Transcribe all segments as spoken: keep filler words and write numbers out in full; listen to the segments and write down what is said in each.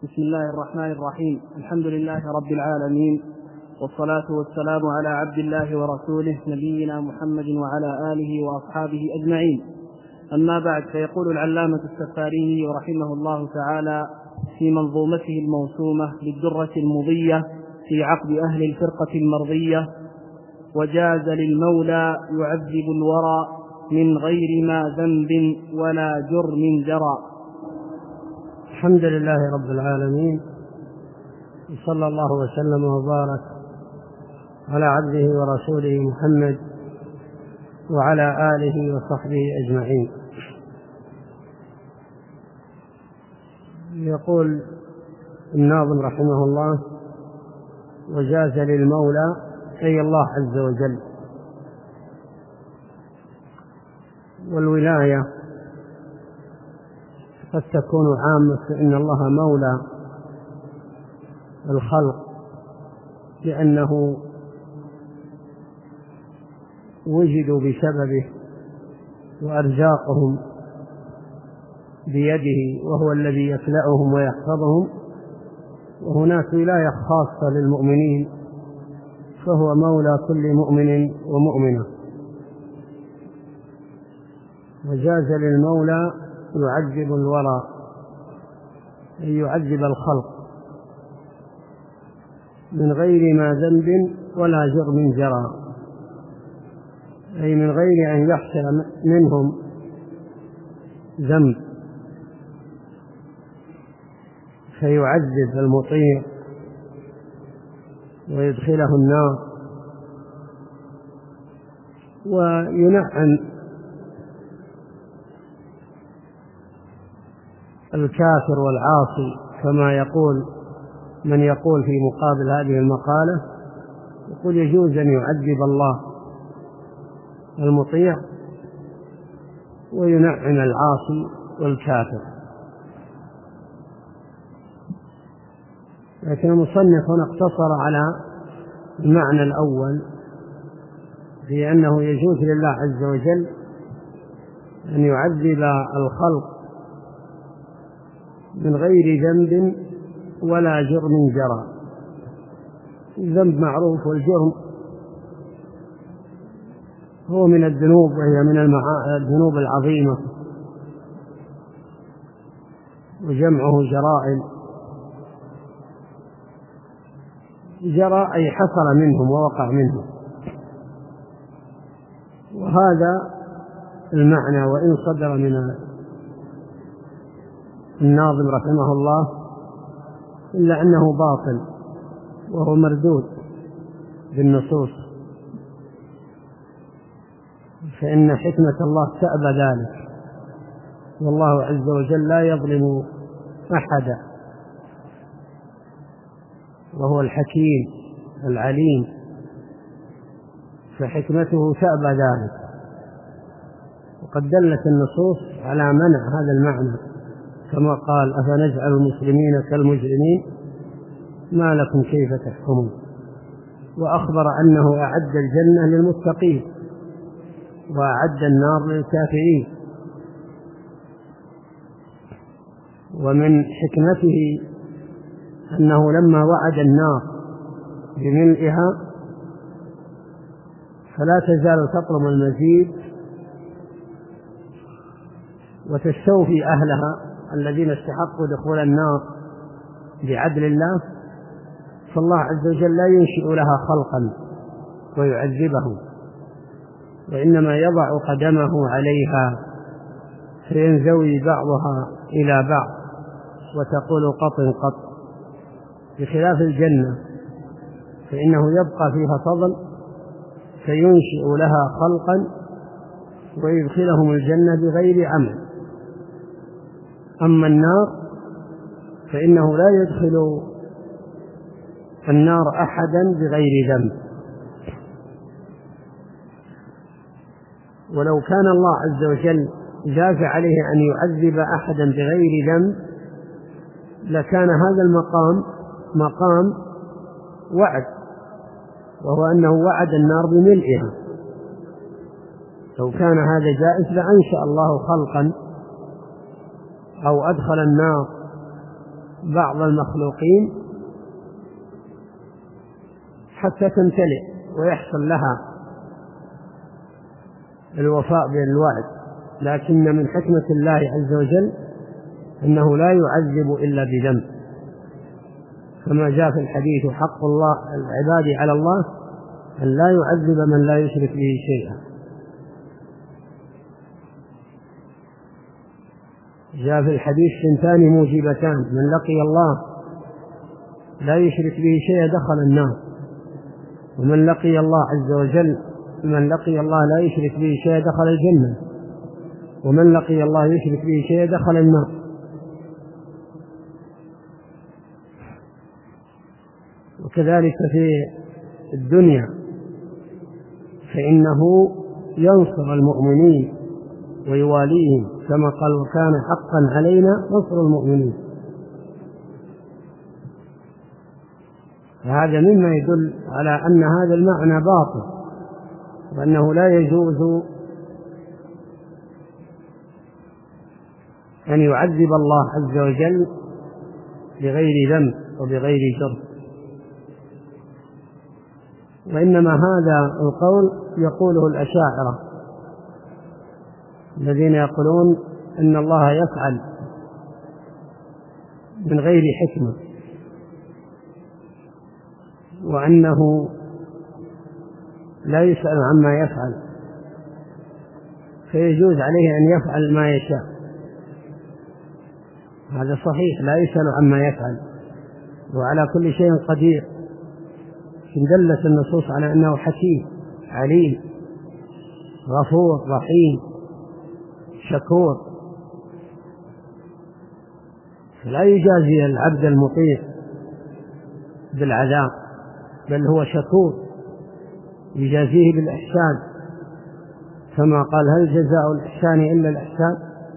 بسم الله الرحمن الرحيم. الحمد لله رب العالمين، والصلاة والسلام على عبد الله ورسوله نبينا محمد وعلى آله وأصحابه أجمعين. أما بعد، فيقول العلامة السفاريني رحمه الله تعالى في منظومته الموسومة بالدرة المضية في عقد أهل الفرقة المرضية: وجاز للمولى يعذب الورى من غير ما ذنب ولا جرم جرى. الحمد لله رب العالمين، صلى الله وسلم وبارك على عبده ورسوله محمد وعلى آله وصحبه أجمعين. يقول الناظم رحمه الله: وجاز للمولى أي الله عز وجل. والولاية قد تكون عامة، إن الله مولى الخلق لأنه وجدوا بسببه وأرزاقهم بيده، وهو الذي يخلقهم ويحفظهم. وهناك ولاية خاصة للمؤمنين، فهو مولى كل مؤمن ومؤمنة. وجاز للمولى يعذب الورى أي يعذب الخلق من غير ما ذنب ولا جرم جرى، أي من غير أن يحصل منهم ذنب فيعذب المطيع ويدخله النار وينعم الكافر والعاصي، كما يقول من يقول في مقابل هذه المقالة، يقول يجوز أن يعذب الله المطيع وينعم العاصي والكافر. لكن المصنف هنا اقتصر على المعنى الأول في أنه يجوز لله عز وجل أن يعذب الخلق من غير ذنب ولا جرم جرى. الذنب معروف، والجرم هو من الذنوب، وهي من الذنوب العظيمة، وجمعه جرائم. جرى أي حصل منهم ووقع منهم، وهذا المعنى وإن صدر من الناظم رحمه الله إلا أنه باطل، وهو مردود بالنصوص، فإن حكمة الله تأبى ذلك، والله عز وجل لا يظلم أحدا، وهو الحكيم العليم، فحكمته تأبى ذلك. وقد دلت النصوص على منع هذا المعنى، كما قال: أفنجعل المسلمين كالمجرمين ما لكم كيف تحكمون. وأخبر أنه أعد الجنة للمتقين وأعد النار للكافرين. ومن حكمته أنه لما وعد النار بملئها فلا تزال تطلب المزيد وتستوفي أهلها الذين استحقوا دخول النار بعدل الله، فالله عز وجل لا ينشئ لها خلقا ويعذبهم، وإنما يضع قدمه عليها فينزوي بعضها إلى بعض وتقول قط قط، بخلاف الجنة فإنه يبقى فيها فضل فينشئ لها خلقا ويدخلهم الجنة بغير عمل. أما النار فإنه لا يدخل النار أحدا بغير ذنب. ولو كان الله عز وجل جاز عليه أن يعذب أحدا بغير ذنب لكان هذا المقام مقام وعد، وهو أنه وعد النار بملئها. لو كان هذا جائز لأنشأ الله خلقا أو أدخل النار بعض المخلوقين حتى تمتلئ ويحصل لها الوفاء بالوعد، لكن من حكمة الله عز وجل أنه لا يعذب إلا بذنب، كما جاء في الحديث: حق الله العباد على الله أن لا يعذب من لا يشرك به شيئا. جاء في الحديث: ثنتان موجبتان، من لقي الله لا يشرك به شيئا دخل النار، ومن لقي الله عز وجل من لقي الله لا يشرك به شيئا دخل الجنة، ومن لقي الله يشرك به شيئا دخل النار. وكذلك في الدنيا فإنه ينصر المؤمنين ويواليهم، كما قال: وكان حقا علينا نصر المؤمنين. فهذا مما يدل على أن هذا المعنى باطل، وأنه لا يجوز أن يعذب الله عز وجل بغير ذنب وبغير جرم. وإنما هذا القول يقوله الأشاعرة الذين يقولون أن الله يفعل من غير حكمة، وأنه لا يسأل عما يفعل، فيجوز عليه أن يفعل ما يشاء. هذا صحيح، لا يسأل عما يفعل وعلى كل شيء قدير، دلت النصوص على أنه حكيم عليم غفور رحيم شكور، فلا يجازي العبد المطيع بالعذاب، بل هو شكور يجازيه بالإحسان، كما قال: هل جزاء الإحسان إلا الإحسان؟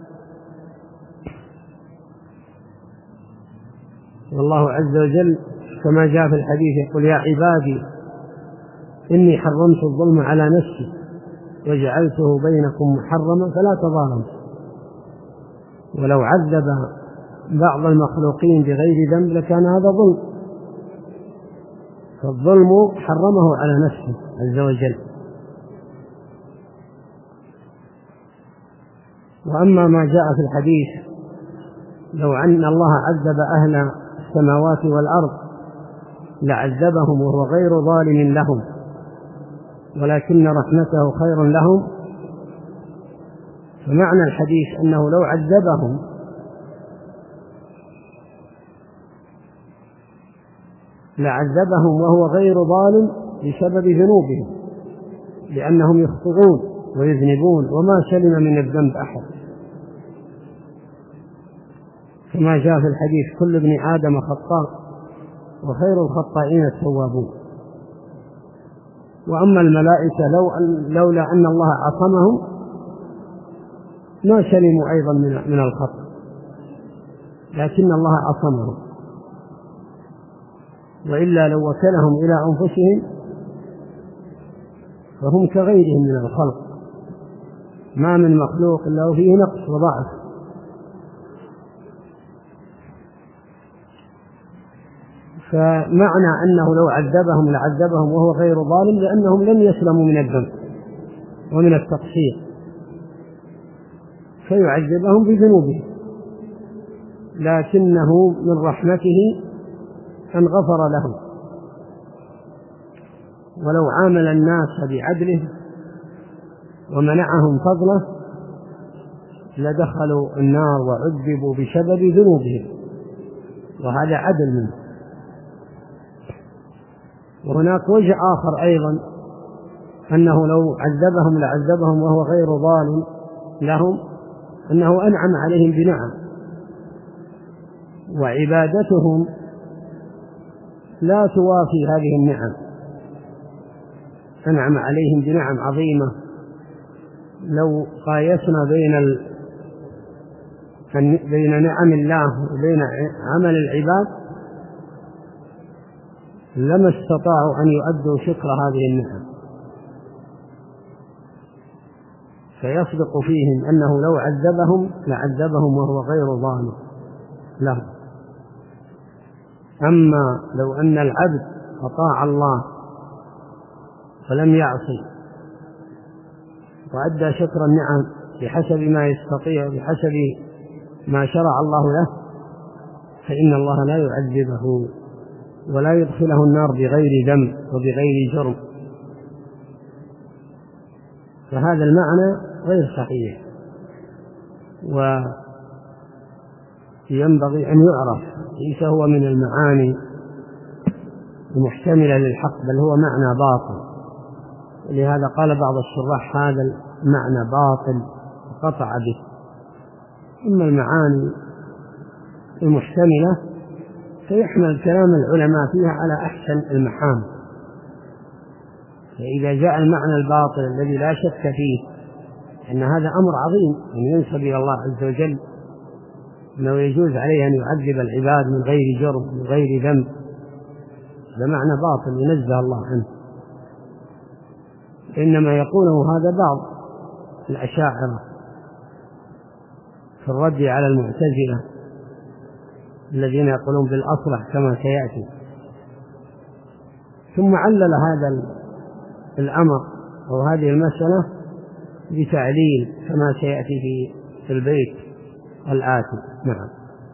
والله عز وجل كما جاء في الحديث يقول: يا عبادي إني حرمت الظلم على نفسي وجعلته بينكم محرما فلا تظالموا. ولو عذب بعض المخلوقين بغير ذنب لكان هذا ظلم، فالظلم حرمه على نفسه عز وجل. وأما ما جاء في الحديث: لو أن الله عذب أهل السماوات والأرض لعذبهم وهو غير ظالم لهم ولكن رحمته خير لهم، فمعنى الحديث أنه لو عذبهم لعذبهم وهو غير ظالم بسبب ذنوبهم، لأنهم يخطئون ويذنبون وما سلم من الذنب أحد، كما جاء في الحديث: كل ابن آدم خطاء وخير الخطائين التوابون. وأما الملائكة لو أن لولا أن الله عصمهم ما سلموا أيضا من الخطأ، لكن الله عصمهم، وإلا لو وكلهم إلى أنفسهم فهم كغيرهم من الخلق، ما من مخلوق إلا فيه نقص وضعف. فمعنى أنه لو عذبهم لعذبهم وهو غير ظالم لأنهم لم يسلموا من الذنب ومن التقصير، فيعذبهم بذنوبهم، لكنه من رحمته أن غفر لهم. ولو عامل الناس بعدله ومنعهم فضله لدخلوا النار وعذبوا بسبب ذنوبهم، وهذا عدل منه. وهناك وجه آخر أيضا أنه لو عذبهم لعذبهم وهو غير ظالم لهم، أنه أنعم عليهم بنعم، وعبادتهم لا توافي هذه النعم، أنعم عليهم بنعم عظيمة. لو قايسنا بين ال... بين نعم الله وبين عمل العباد لما استطاعوا أن يؤدوا شكر هذه النعم، فيصدق فيهم أنه لو عذبهم لعذبهم وهو غير ظالم لهم. أما لو أن العبد أطاع الله ولم يعصي وأدى شكر النعم بحسب ما يستطيع بحسب ما شرع الله له فإن الله لا يعذبه ولا يدخله النار بغير ذنب وبغير جرم. فهذا المعنى غير صحيح وينبغي أن يعرف، ليس هو من المعاني المحتملة للحق بل هو معنى باطل. ولهذا قال بعض الشراح هذا المعنى باطل وقطع به. أما المعاني المحتملة فيحمل كلام العلماء فيها على أحسن المحامل. فإذا جاء المعنى الباطل الذي لا شك فيه أن هذا أمر عظيم أن ينسب إلى الله عز وجل، أنه يجوز عليه أن يعذب العباد من غير جرم من غير ذنب، هذا معنى باطل ينزه الله عنه. إنما يقوله هذا بعض الأشاعرة في الرد على المعتزلة الذين يقولون بالأصلح كما سيأتي. ثم علل هذا الأمر أو هذه المسألة بتعليل كما سيأتي في البيت الآتي. نعم.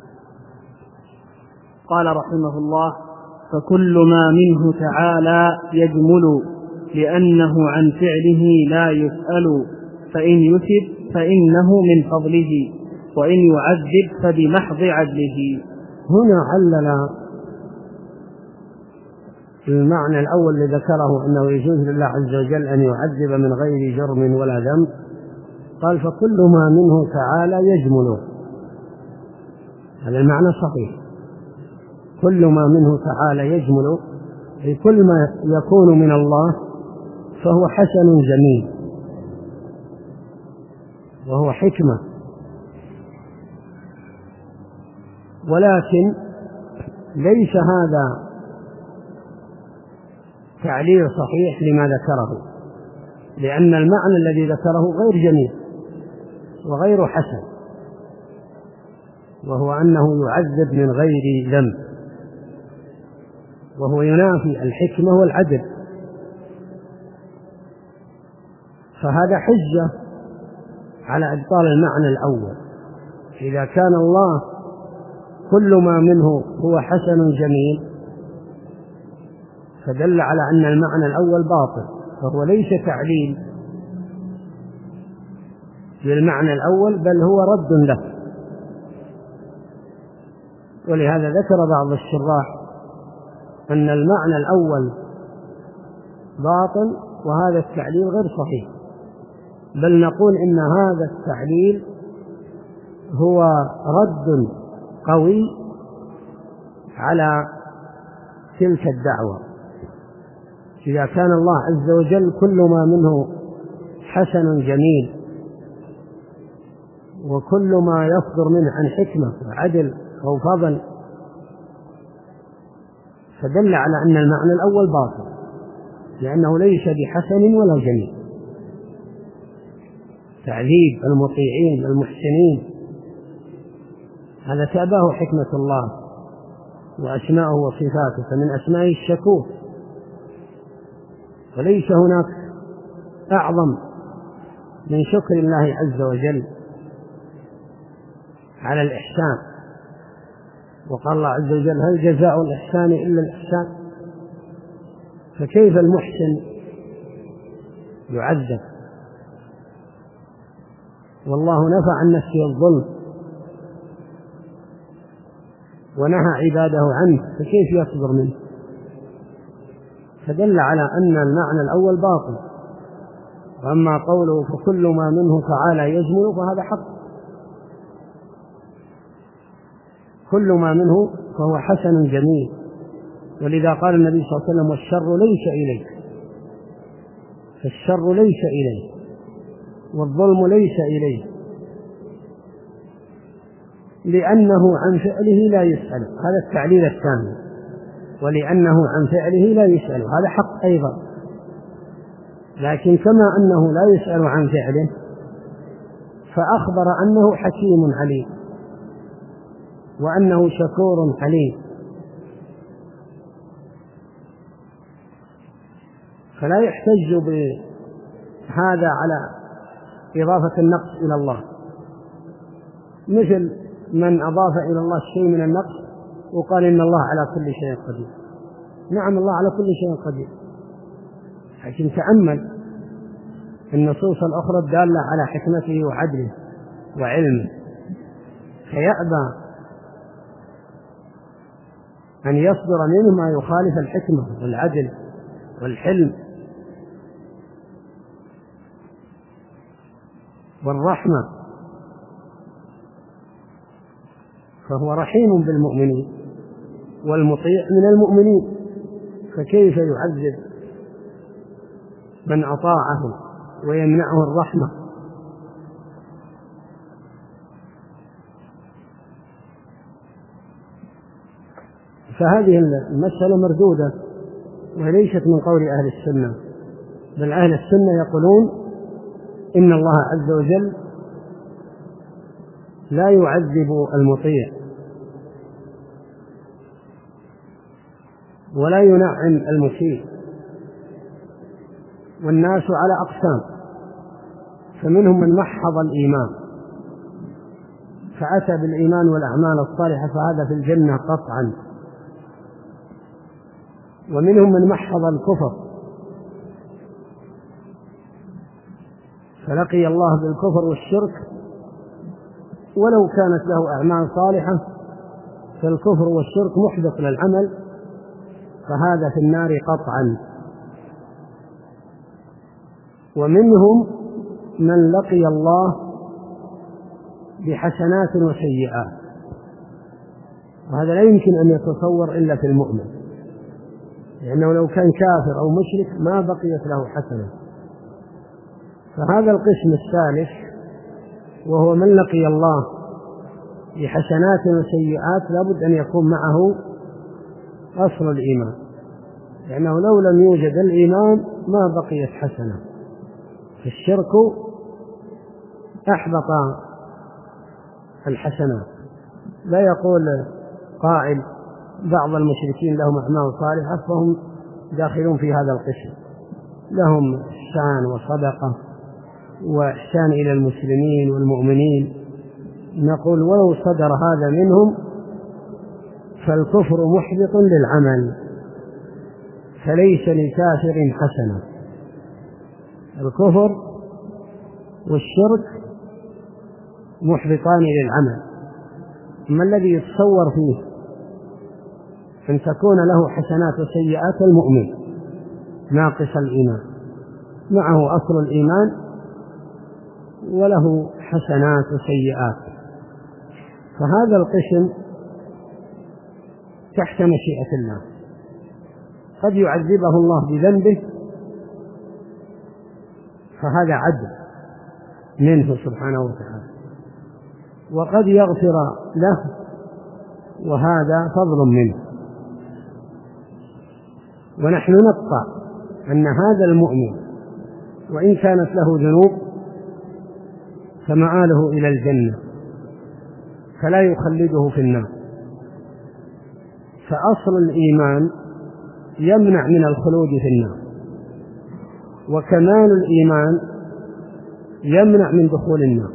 قال رحمه الله: فكل ما منه تعالى يجمل لأنه عن فعله لا يسأل، فإن يثب فإنه من فضله، وإن يعذب فبمحض عدله. هنا علل المعنى الأول الذي ذكره أنه يجوز لله عز وجل أن يعذب من غير جرم ولا ذنب، قال فكل ما منه تعالى يجمل. هذا المعنى صحيح، كل ما منه تعالى يجمل، أي كل ما يكون من الله فهو حسن جميل وهو حكمة. ولكن ليس هذا تعليل صحيح لما ذكره، لأن المعنى الذي ذكره غير جميل وغير حسن، وهو أنه يعذب من غير ذنب، وهو ينافي الحكمة والعدل. فهذا حجة على إبطال المعنى الأول. إذا كان الله كل ما منه هو حسن جميل فدل على أن المعنى الأول باطل، فهو ليس تعليل للمعنى الأول بل هو رد له. ولهذا ذكر بعض الشراح أن المعنى الأول باطل وهذا التعليل غير صحيح، بل نقول إن هذا التعليل هو رد قوي على تلك الدعوة. إذا كان الله عز وجل كل ما منه حسن جميل وكل ما يصدر منه عن حكمة وعدل أو فضل، فدل على أن المعنى الأول باطل، لأنه ليس بحسن ولا جميل. تعذيب المطيعين المحسنين هذا تأباه حكمة الله وأسماءه وصفاته، فمن أسمائه الشكور، وليس هناك أعظم من شكر الله عز وجل على الإحسان. وقال الله عز وجل: هل جزاء الإحسان إلا الإحسان؟ فكيف المحسن يعذب؟ والله نفى عن نفسه الظلم ونهى عباده عنه، فكيف يصدر منه؟ فدل على أن المعنى الأول باطل. وأما قوله فكل ما منه تعالى يجمل فهذا حق، كل ما منه فهو حسن جميل. ولذا قال النبي صلى الله عليه وسلم: والشر ليس إليك، فالشر ليس إليه والظلم ليس إليه، لأنه عن فعله لا يسأل. هذا التعليل الثاني، ولأنه عن فعله لا يسأل، هذا حق أيضا. لكن كما أنه لا يسأل عن فعله فأخبر أنه حكيم عليم وأنه شكور حليم، فلا يحتج بهذا على إضافة النقص إلى الله، مثل من أضاف إلى الله شيء من النقص وقال إن الله على كل شيء قدير. نعم الله على كل شيء قدير، لكن تأمل النصوص الأخرى الدالة على حكمته وعدله وعلمه، فيأبى أن يصدر منه ما يخالف الحكمة والعدل والحلم والرحمة، فهو رحيم بالمؤمنين والمطيع من المؤمنين، فكيف يعذب من أطاعه ويمنعه الرحمة؟ فهذه المسألة مردودة وليست من قول أهل السنة، بل أهل السنة يقولون إن الله عز وجل لا يعذب المطيع ولا ينعم المسيء، والناس على أقسام، فمنهم من محض الإيمان فأتى بالإيمان والأعمال الصالحة فهذا في الجنة قطعا، ومنهم من محض الكفر فلقي الله بالكفر والشرك ولو كانت له أعمال صالحة، فالكفر والشرك محبط للعمل فهذا في النار قطعا. ومنهم من لقي الله بحسنات وسيئات، وهذا لا يمكن أن يتصور إلا في المؤمن، لأنه لو كان كافر أو مشرك ما بقيت له حسنة. فهذا القسم الثالث وهو من لقي الله بحسنات وسيئات لابد أن يكون معه أصل الإيمان، لأنه لو لم يوجد الإيمان ما بقيت حسنة. فالشرك أحبط الحسنات. لا يقول قائل بعض المشركين لهم أعمال صالحة فهم داخلون في هذا القسم، لهم إحسان وصدقة وإحسان إلى المسلمين والمؤمنين، نقول ولو صدر هذا منهم فالكفر محبط للعمل، فليس لكافر حسنة. الكفر والشرك محبطان للعمل، ما الذي يتصور فيه أن تكون له حسنات وسيئات؟ المؤمن ناقص الإيمان معه أصل الإيمان وله حسنات وسيئات، فهذا القسم تحت مشيئة الله، قد يعذبه الله بذنبه فهذا عدل منه سبحانه وتعالى، وقد يغفر له وهذا فضل منه. ونحن نقطع أن هذا المؤمن وإن كانت له ذنوب فمآله إلى الجنة فلا يخلده في النار، فأصل الإيمان يمنع من الخلود في النار، وكمال الإيمان يمنع من دخول النار.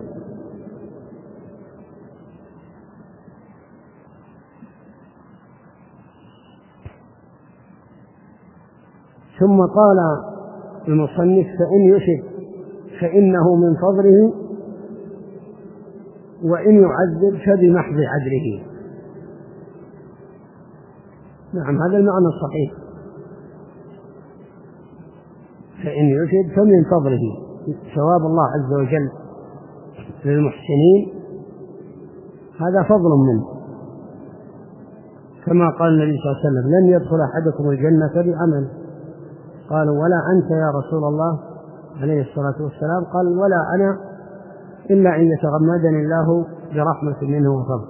ثم قال المصنف فإن يشرك فإنه من فضله وإن يعذب فبمحض عدله. نعم هذا المعنى الصحيح، فإن يشرك فمن فضله، ثواب الله عز وجل للمحسنين هذا فضل منه، كما قال النبي صلى الله عليه وسلم لن يدخل أحدكم الجنة بعمل، قالوا ولا أنت يا رسول الله عليه الصلاة والسلام، قال ولا أنا إلا أن يتغمدني الله برحمة منه وفضل.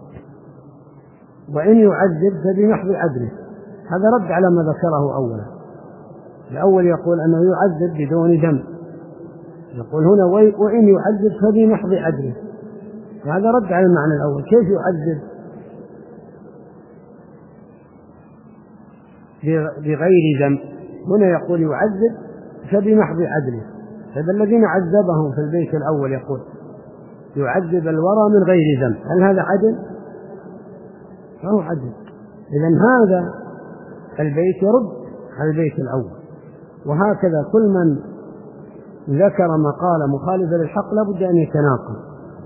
وإن يعذب فبمحض عدله، هذا رد على ما ذكره أولا. الأول يقول أنه يعذب بدون ذنب، يقول هنا وإن يعذب فبمحض عدله، وهذا رد على المعنى الأول. كيف يعذب بغير ذنب؟ هنا يقول يعذب فبمحض عدله. هذا الذين عذبهم في البيت الأول يقول يعذب الورى من غير ذنب، هل هذا عدل؟ ما هو عدل. إذن هذا البيت يرد على البيت الأول. وهكذا كل من ذكر مقالة مخالفة للحق لابد أن يتناقض،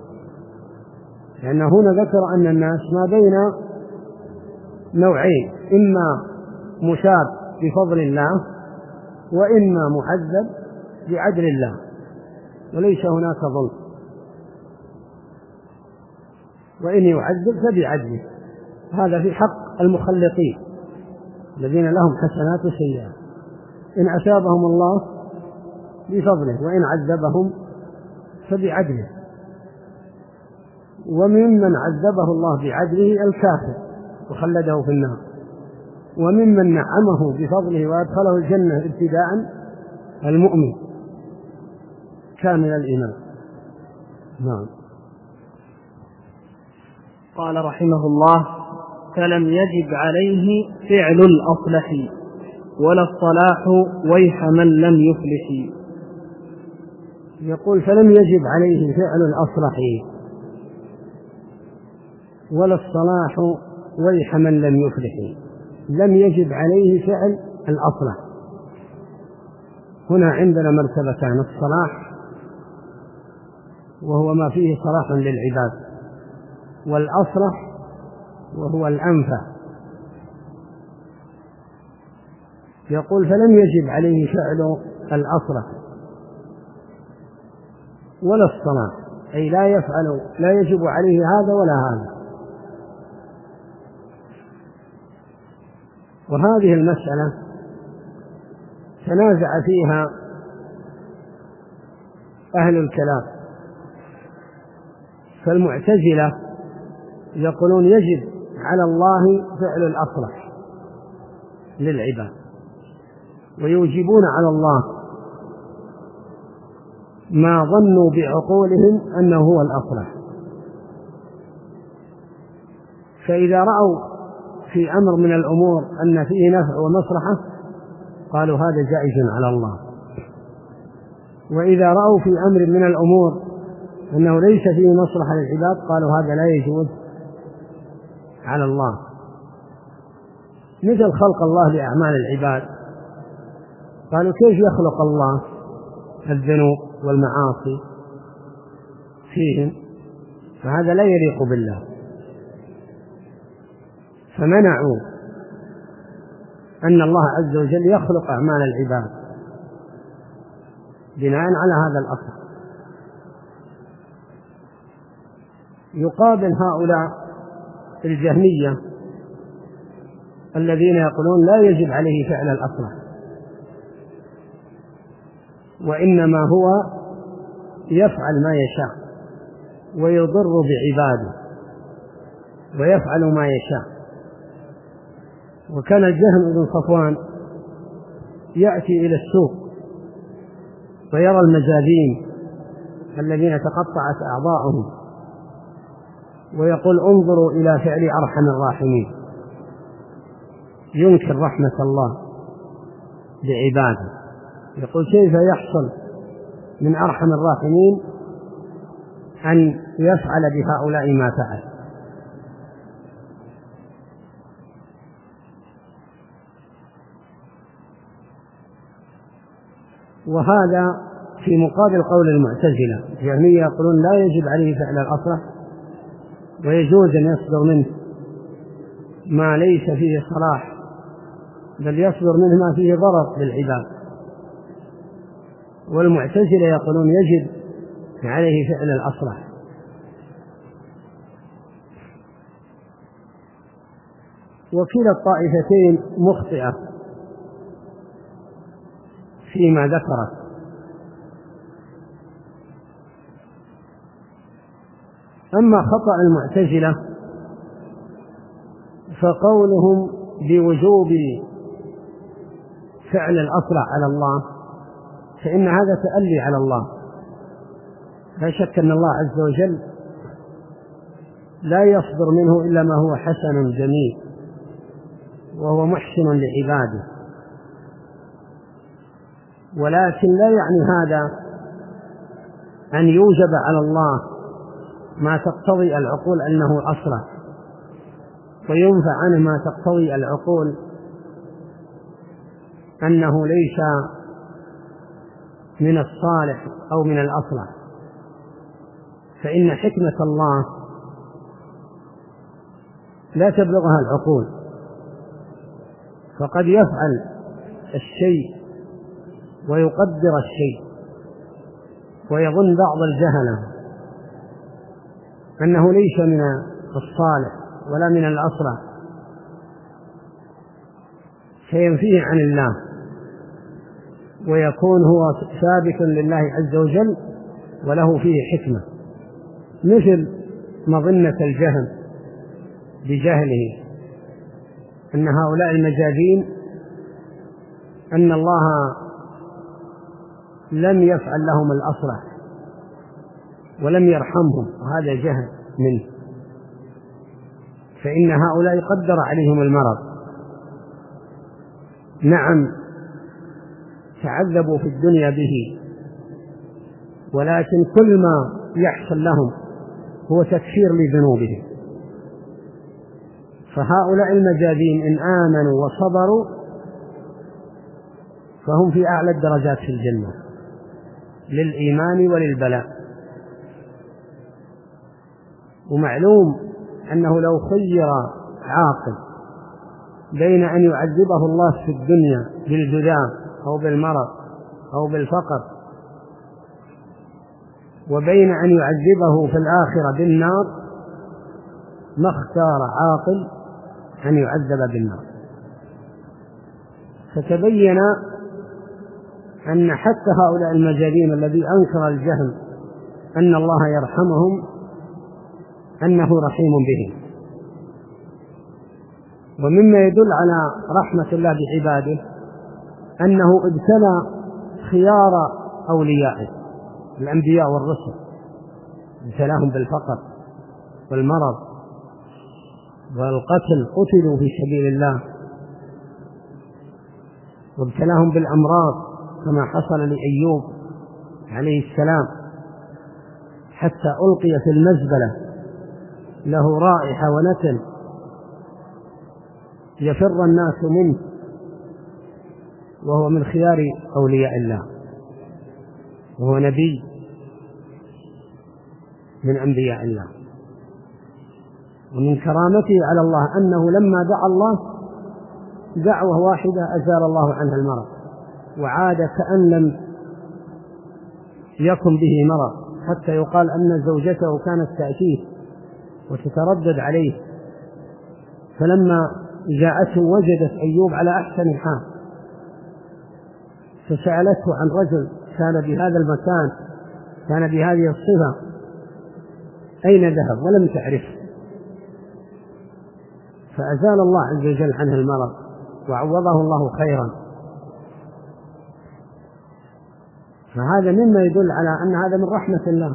لأن هنا ذكر أن الناس ما بين نوعين، إما مشاب بفضل الله وإما معذب بعدل الله، وليس هناك ظلم، وإن يعذب فبعدله. هذا في حق المخلطين الذين لهم حسنات وسيئات، إن أثابهم الله بفضله وإن عذبهم فبعدله. وممن عذبه الله بعدله الكافر وخلده في النار، وممن نعمه بفضله وأدخله الجنة ابتداء المؤمن كامل الإيمان. نعم. قال رحمه الله: فلم يجب عليه فعل الأصلح ولا الصلاح ويح من لم يفلح. يقول فلم يجب عليه فعل الأصلح ولا الصلاح ويح من لم يفلح. لم يجب عليه فعل الأصلح. هنا عندنا مرتبتان: الصلاح وهو ما فيه صلاح للعباد، والأصلح وهو الأنفع. يقول فلم يجب عليه فعل الأصلح ولا الصلاح، أي لا يفعل لا يجب عليه هذا ولا هذا. وهذه المسألة تنازع فيها أهل الكلام، فالمعتزلة يقولون يجب على الله فعل الأصلح للعباد، ويوجبون على الله ما ظنوا بعقولهم أنه هو الأصلح. فإذا رأوا في أمر من الأمور أن فيه نفع ومصلحة قالوا هذا جائز على الله، وإذا رأوا في أمر من الأمور أنه ليس فيه مصلحة للعباد قالوا هذا لا يجوز على الله. مثل خلق الله لأعمال العباد، قالوا كيف يخلق الله الذنوب والمعاصي فيهم، فهذا لا يليق بالله، فمنعوا أن الله عز وجل يخلق أعمال العباد بناء على هذا الأصل. يقابل هؤلاء الجهمية الذين يقولون لا يجب عليه فعل الأصلح، وإنما هو يفعل ما يشاء ويضر بعباده ويفعل ما يشاء. وكان الجهم بن صفوان يأتي إلى السوق ويرى المجاذين الذين تقطعت أعضاؤهم ويقول انظروا إلى فعل أرحم الراحمين، ينكر رحمة الله بعباده، يقول كيف يحصل من أرحم الراحمين أن يفعل بهؤلاء ما فعل. وهذا في مقابل قول المعتزلة. الجهمية يقولون لا يجب عليه فعل الأصلح ويجوز أن يصدر منه ما ليس فيه صلاح، بل يصدر منه ما فيه ضرر للعباد. والمعتزلة يقولون يجب عليه فعل الأصلح. وكلا الطائفتين مخطئة فيما ذكرت. أما خطأ المعتزلة فقولهم بوجوب فعل الأصلح على الله، فإن هذا تألي على الله. لا شك أن الله عز وجل لا يصدر منه إلا ما هو حسن جميل، وهو محسن لعباده، ولكن لا يعني هذا أن يوجب على الله ما تقتضي العقول أنه أصله، وينفع عنه ما تقتضي العقول أنه ليس من الصالح أو من الأصلح. فإن حكمة الله لا تبلغها العقول، فقد يفعل الشيء ويقدر الشيء ويظن بعض الجهلة أنه ليس من الصالح ولا من الأصلح فينفيه عن الله، ويكون هو ثابت لله عز وجل وله فيه حكمة، مثل مظنة الجهل بجهله أن هؤلاء المجاذين أن الله لم يفعل لهم الأصلح ولم يرحمهم، وهذا جهل منه، فإن هؤلاء قدر عليهم المرض. نعم تعذبوا في الدنيا به، ولكن كل ما يحصل لهم هو تكفير لذنوبهم. فهؤلاء المجاذين إن آمنوا وصبروا فهم في أعلى الدرجات في الجنة للإيمان وللبلاء. ومعلوم أنه لو خير عاقل بين أن يعذبه الله في الدنيا بالجذام أو بالمرض أو بالفقر وبين أن يعذبه في الآخرة بالنار ما اختار عاقل أن يعذب بالنار. فتبين أن حتى هؤلاء المجاذين الذي أنكر الجهل أن الله يرحمهم أنه رحيم بهم. ومما يدل على رحمة الله بعباده أنه ابتلى خيار أوليائه الأنبياء والرسل، ابتلاهم بالفقر والمرض والقتل، قتلوا في سبيل الله، وابتلاهم بالأمراض كما حصل لأيوب عليه السلام حتى ألقي في المزبلة له رائحة ونتن يفر الناس منه، وهو من خيار أولياء الله، وهو نبي من أنبياء الله. ومن كرامته على الله أنه لما دعا الله دعوة واحدة أزال الله عنها المرض، وعاد كأن لم يكن به مرض، حتى يقال أن زوجته كانت تأتيه وتتردد عليه، فلما جاءته وجدت أيوب على أحسن حال، فسألته عن رجل كان بهذا المكان كان بهذه الصفة أين ذهب ولم تعرفه، فأزال الله عز وجل عنه المرض وعوضه الله خيرا. فهذا مما يدل على أن هذا من رحمة الله.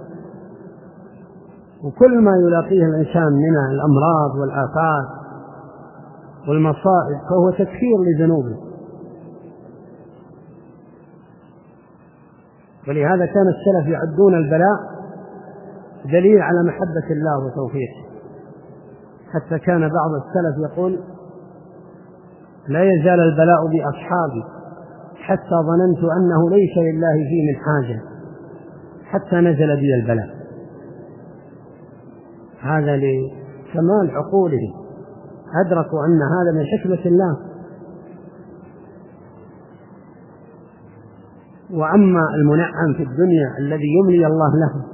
وكل ما يلاقيه الإنسان من الأمراض والآفات والمصائب فهو تكفير لذنوبه. ولهذا كان السلف يعدون البلاء دليل على محبة الله وتوفيقه، حتى كان بعض السلف يقول لا يزال البلاء بأصحابي حتى ظننت أنه ليس لله فيه من حاجة حتى نزل بي البلاء. هذا لكمال عقولهم، أدركوا أن هذا من حكمة الله. وأما المنعم في الدنيا الذي يملي الله له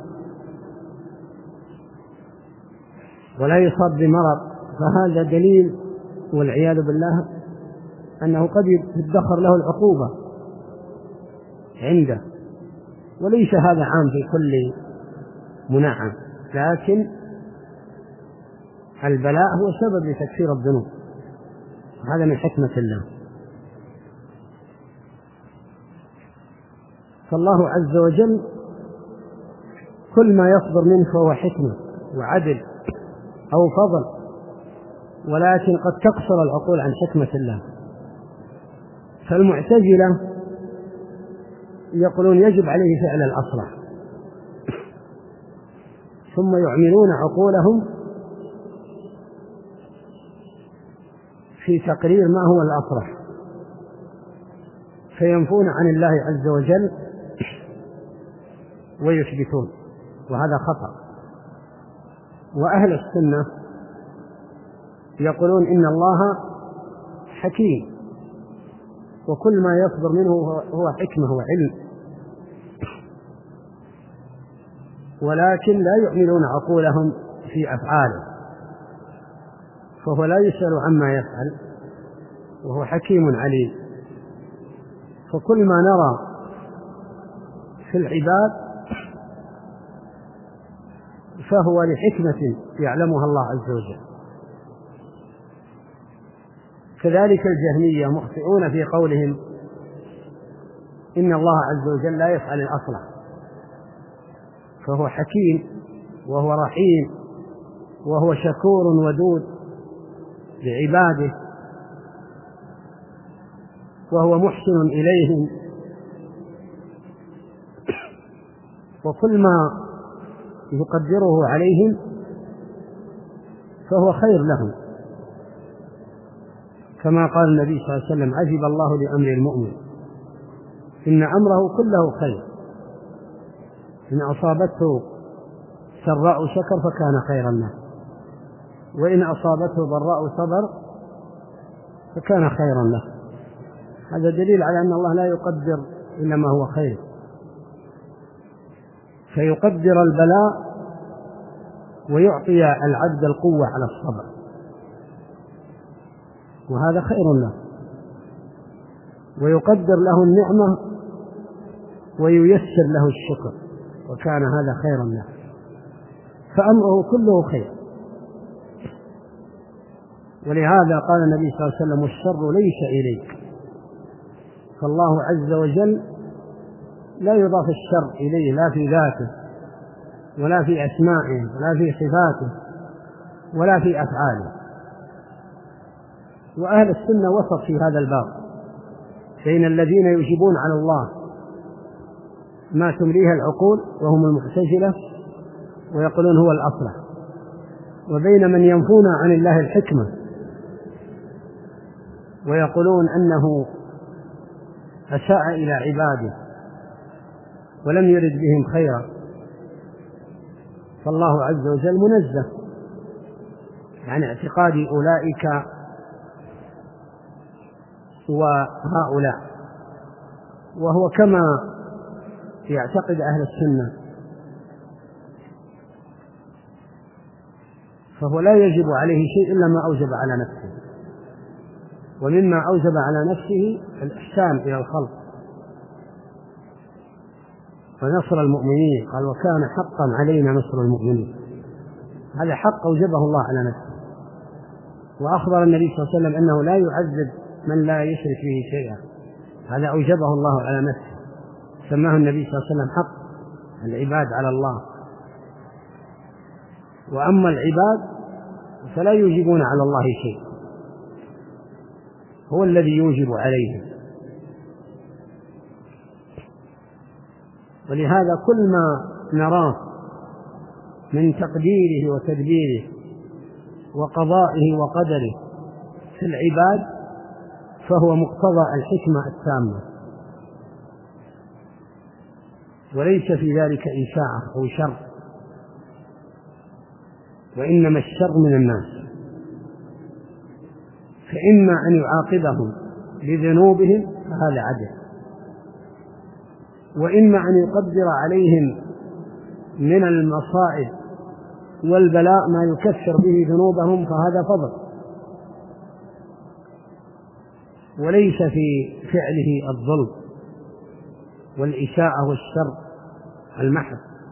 ولا يصاب بمرض فهذا دليل والعياذ بالله أنه قد يدخر له العقوبة عنده، وليس هذا عام في كل منعم، لكن البلاء هو سبب لتكفير الذنوب، هذا من حكمة الله. فالله عز وجل كل ما يصدر منه فهو حكمة وعدل أو فضل، ولكن قد تقصر العقول عن حكمة الله. فالمعتزلة يقولون يجب عليه فعل الأصلح، ثم يعملون عقولهم في تقرير ما هو الأصلح، فينفون عن الله عز وجل ويثبتون، وهذا خطأ. وأهل السنة يقولون إن الله حكيم، وكل ما يصدر منه هو حكمة وعلم، ولكن لا يعملون عقولهم في أفعاله، فهو لا يسأل عما يفعل وهو حكيم عليم. فكل ما نرى في العباد فهو لحكمة يعلمها الله عز وجل. كذلك الجهمية مخطئون في قولهم إن الله عز وجل لا يفعل الأصلح، فهو حكيم وهو رحيم وهو شكور ودود لعباده وهو محسن إليهم، وكل ما يقدره عليهم فهو خير لهم، كما قال النبي صلى الله عليه وسلم: عجب الله لأمر المؤمن إن أمره كله خير، إن أصابته سراء شكر فكان خيرا له، وإن أصابته ضراء صبر فكان خيرا له. هذا دليل على أن الله لا يقدر إلا ما هو خير، فيقدر البلاء ويعطي العبد القوة على الصبر، وهذا خير له، ويقدر له النعمة وييسر له الشكر، وكان هذا خيرا له، فأمره كله خير. ولهذا قال النبي صلى الله عليه وسلم: والشر ليس إليك. فالله عز وجل لا يضاف الشر إليه، لا في ذاته ولا في أسمائه ولا في صفاته ولا في أفعاله. وأهل السنة وسط في هذا الباب بين الذين يجيبون على الله ما تمليه العقول وهم المعتزلة ويقولون هو الأصلح، وبين من ينفون عن الله الحكمة ويقولون أنه أساء إلى عباده ولم يرد بهم خيرا. فالله عز وجل منزه عن اعتقاد أولئك وهؤلاء، وهو كما يعتقد أهل السنة، فهو لا يجب عليه شيء إلا ما أوجب على نفسه، ومما أوجب على نفسه الإحسان إلى الخلق ونصر المؤمنين. قال: وكان حقا علينا نصر المؤمنين. هذا حق أوجبه الله على نفسه. وأخبر النبي صلى الله عليه وسلم أنه لا يعذب من لا يشرك به شيئا، هذا أوجبه الله على نفسه، سماه النبي صلى الله عليه وسلم حق العباد على الله. وأما العباد فلا يوجبون على الله شيء، هو الذي يوجب عليهم. ولهذا كل ما نراه من تقديره وتدبيره وقضائه وقدره في العباد فهو مقتضى الحكمة التامة، وليس في ذلك إشاعة أو شر، وإنما الشر من الناس، فإما أن يعاقبهم بذنوبهم فهذا عدل، وإما أن يقدر عليهم من المصائب والبلاء ما يكفر به ذنوبهم فهذا فضل، وليس في فعله الظلم والإساءة والشر المحض.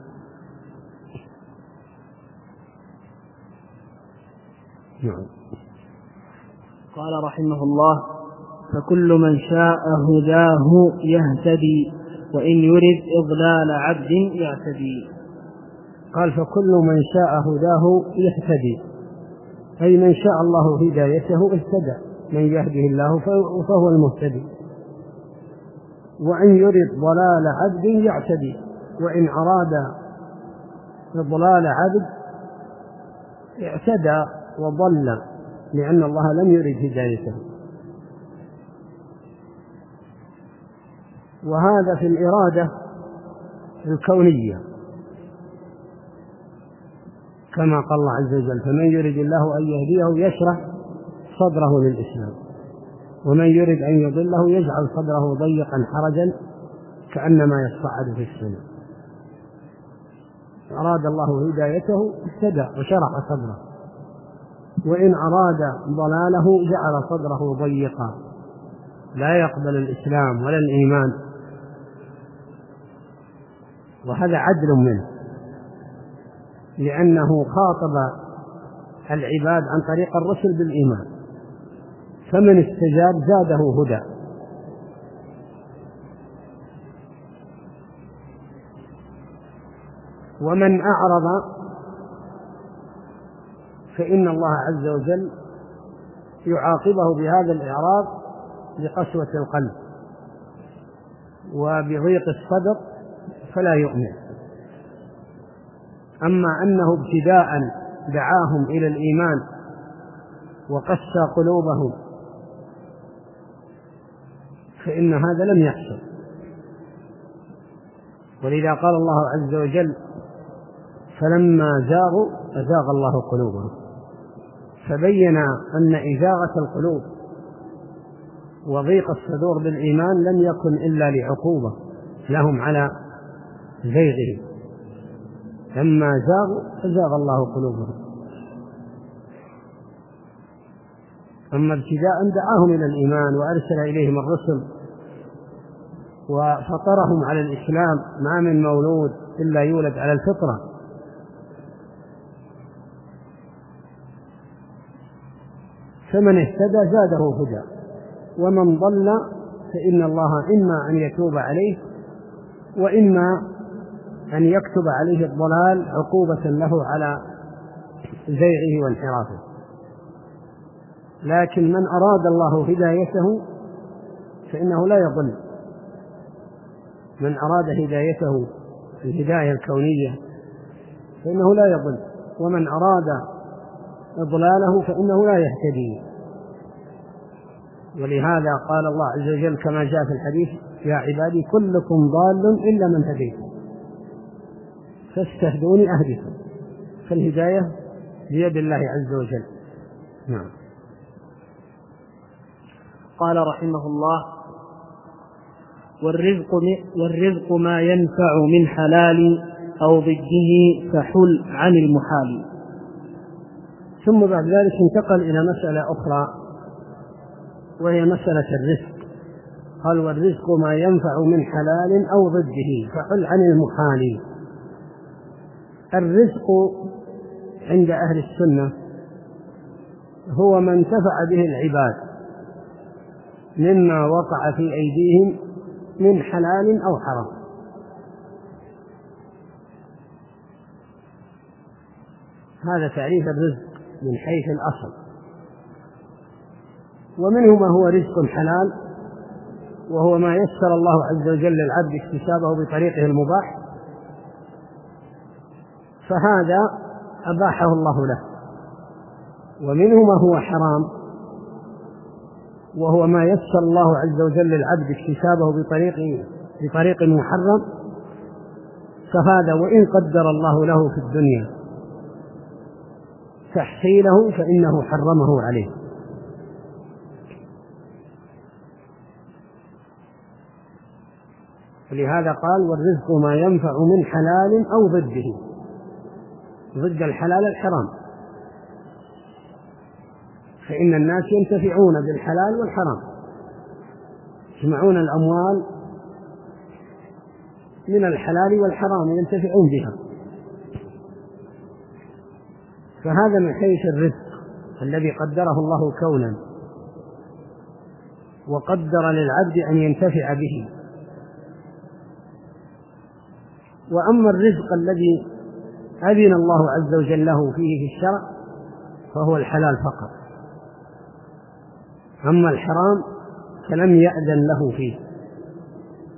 نعم. قال رحمه الله: فكل من شاء هداه يهتدي، وإن يرد إضلال عبد يعتدي. قال: فكل من شاء هداه يهتدي، أي من شاء الله هدايته اهتدى، من يهده الله فهو المهتدي. وأن يرد ضلال عبد يعتدي، وإن أراد ضلال عبد اعتدى وضل، لأن الله لم يرد هدايته. وهذا في الإرادة الكونية، كما قال الله عز وجل: فمن يرد الله أن يهديه يشرح صدره للإسلام، ومن يرد أن يضله يجعل صدره ضيقا حرجا كأنما يصعد في السماء. أراد الله هدايته اهتدى وشرح صدره، وإن أراد ضلاله جعل صدره ضيقا لا يقبل الإسلام ولا الإيمان. وهذا عدل منه، لأنه خاطب العباد عن طريق الرسل بالإيمان، فمن استجاب زاده هدى. ومن أعرض فإن الله عز وجل يعاقبه بهذا الإعراض بقسوة القلب وبضيق الصدر فلا يؤمن. أما أنه ابتداء دعاهم إلى الإيمان وقسى قلوبهم فإن هذا لم يحصل. ولذا قال الله عز وجل: فلما زاغوا أزاغ الله قلوبهم. فبين أن إزاغة القلوب وضيق الصدور بالإيمان لم يكن إلا لعقوبة لهم على زيغهم. لما زاغوا أزاغ الله قلوبهم. أما ابتداء دعاهم إلى الإيمان وأرسل إليهم الرسل وفطرهم على الإسلام، ما من مولود إلا يولد على الفطرة. فمن اهتدى زاده هدى، ومن ضل فإن الله إما أن يتوب عليه وإما أن يكتب عليه الضلال عقوبة له على زيغه وانحرافه. لكن من أراد الله هدايته فإنه لا يضل. من أراد هدايته الهداية الكونية فإنه لا يضل، ومن أراد إضلاله فإنه لا يهتدي. ولهذا قال الله عز وجل كما جاء في الحديث: يا عبادي كلكم ضال إلا من هديتم فاستهدوني أهدكم. فالهداية بيد الله عز وجل. نعم. قال رحمه الله: والرزق, والرزق ما ينفع من حلال أو ضده فحل عن المحال. ثم بعد ذلك انتقل إلى مسألة أخرى وهي مسألة الرزق. قال: والرزق ما ينفع من حلال أو ضده فحل عن المحال. الرزق عند أهل السنة هو ما انتفع به العباد مما وقع في أيديهم من حلال أو حرام. هذا تعريف الرزق من حيث الأصل. ومنه ما هو رزق حلال، وهو ما يسر الله عز وجل للعبد اكتسابه بطريقه المباح، فهذا أباحه الله له. ومنه ما هو حرام، وهو ما يسر الله عز وجل للعبد اكتسابه بطريق بطريق محرم، فهذا وإن قدر الله له في الدنيا تحصيله فإنه حرمه عليه. ولهذا قال: والرزق ما ينفع من حلال أو ضده. ضد الحلال الحرام، فإن الناس ينتفعون بالحلال والحرام، يجمعون الأموال من الحلال والحرام ينتفعون بها. فهذا من حيث الرزق الذي قدره الله كونا وقدر للعبد أن ينتفع به. وأما الرزق الذي أذن الله عز وجل له فيه في الشرع فهو الحلال فقط. أما الحرام فلم يأذن له فيه.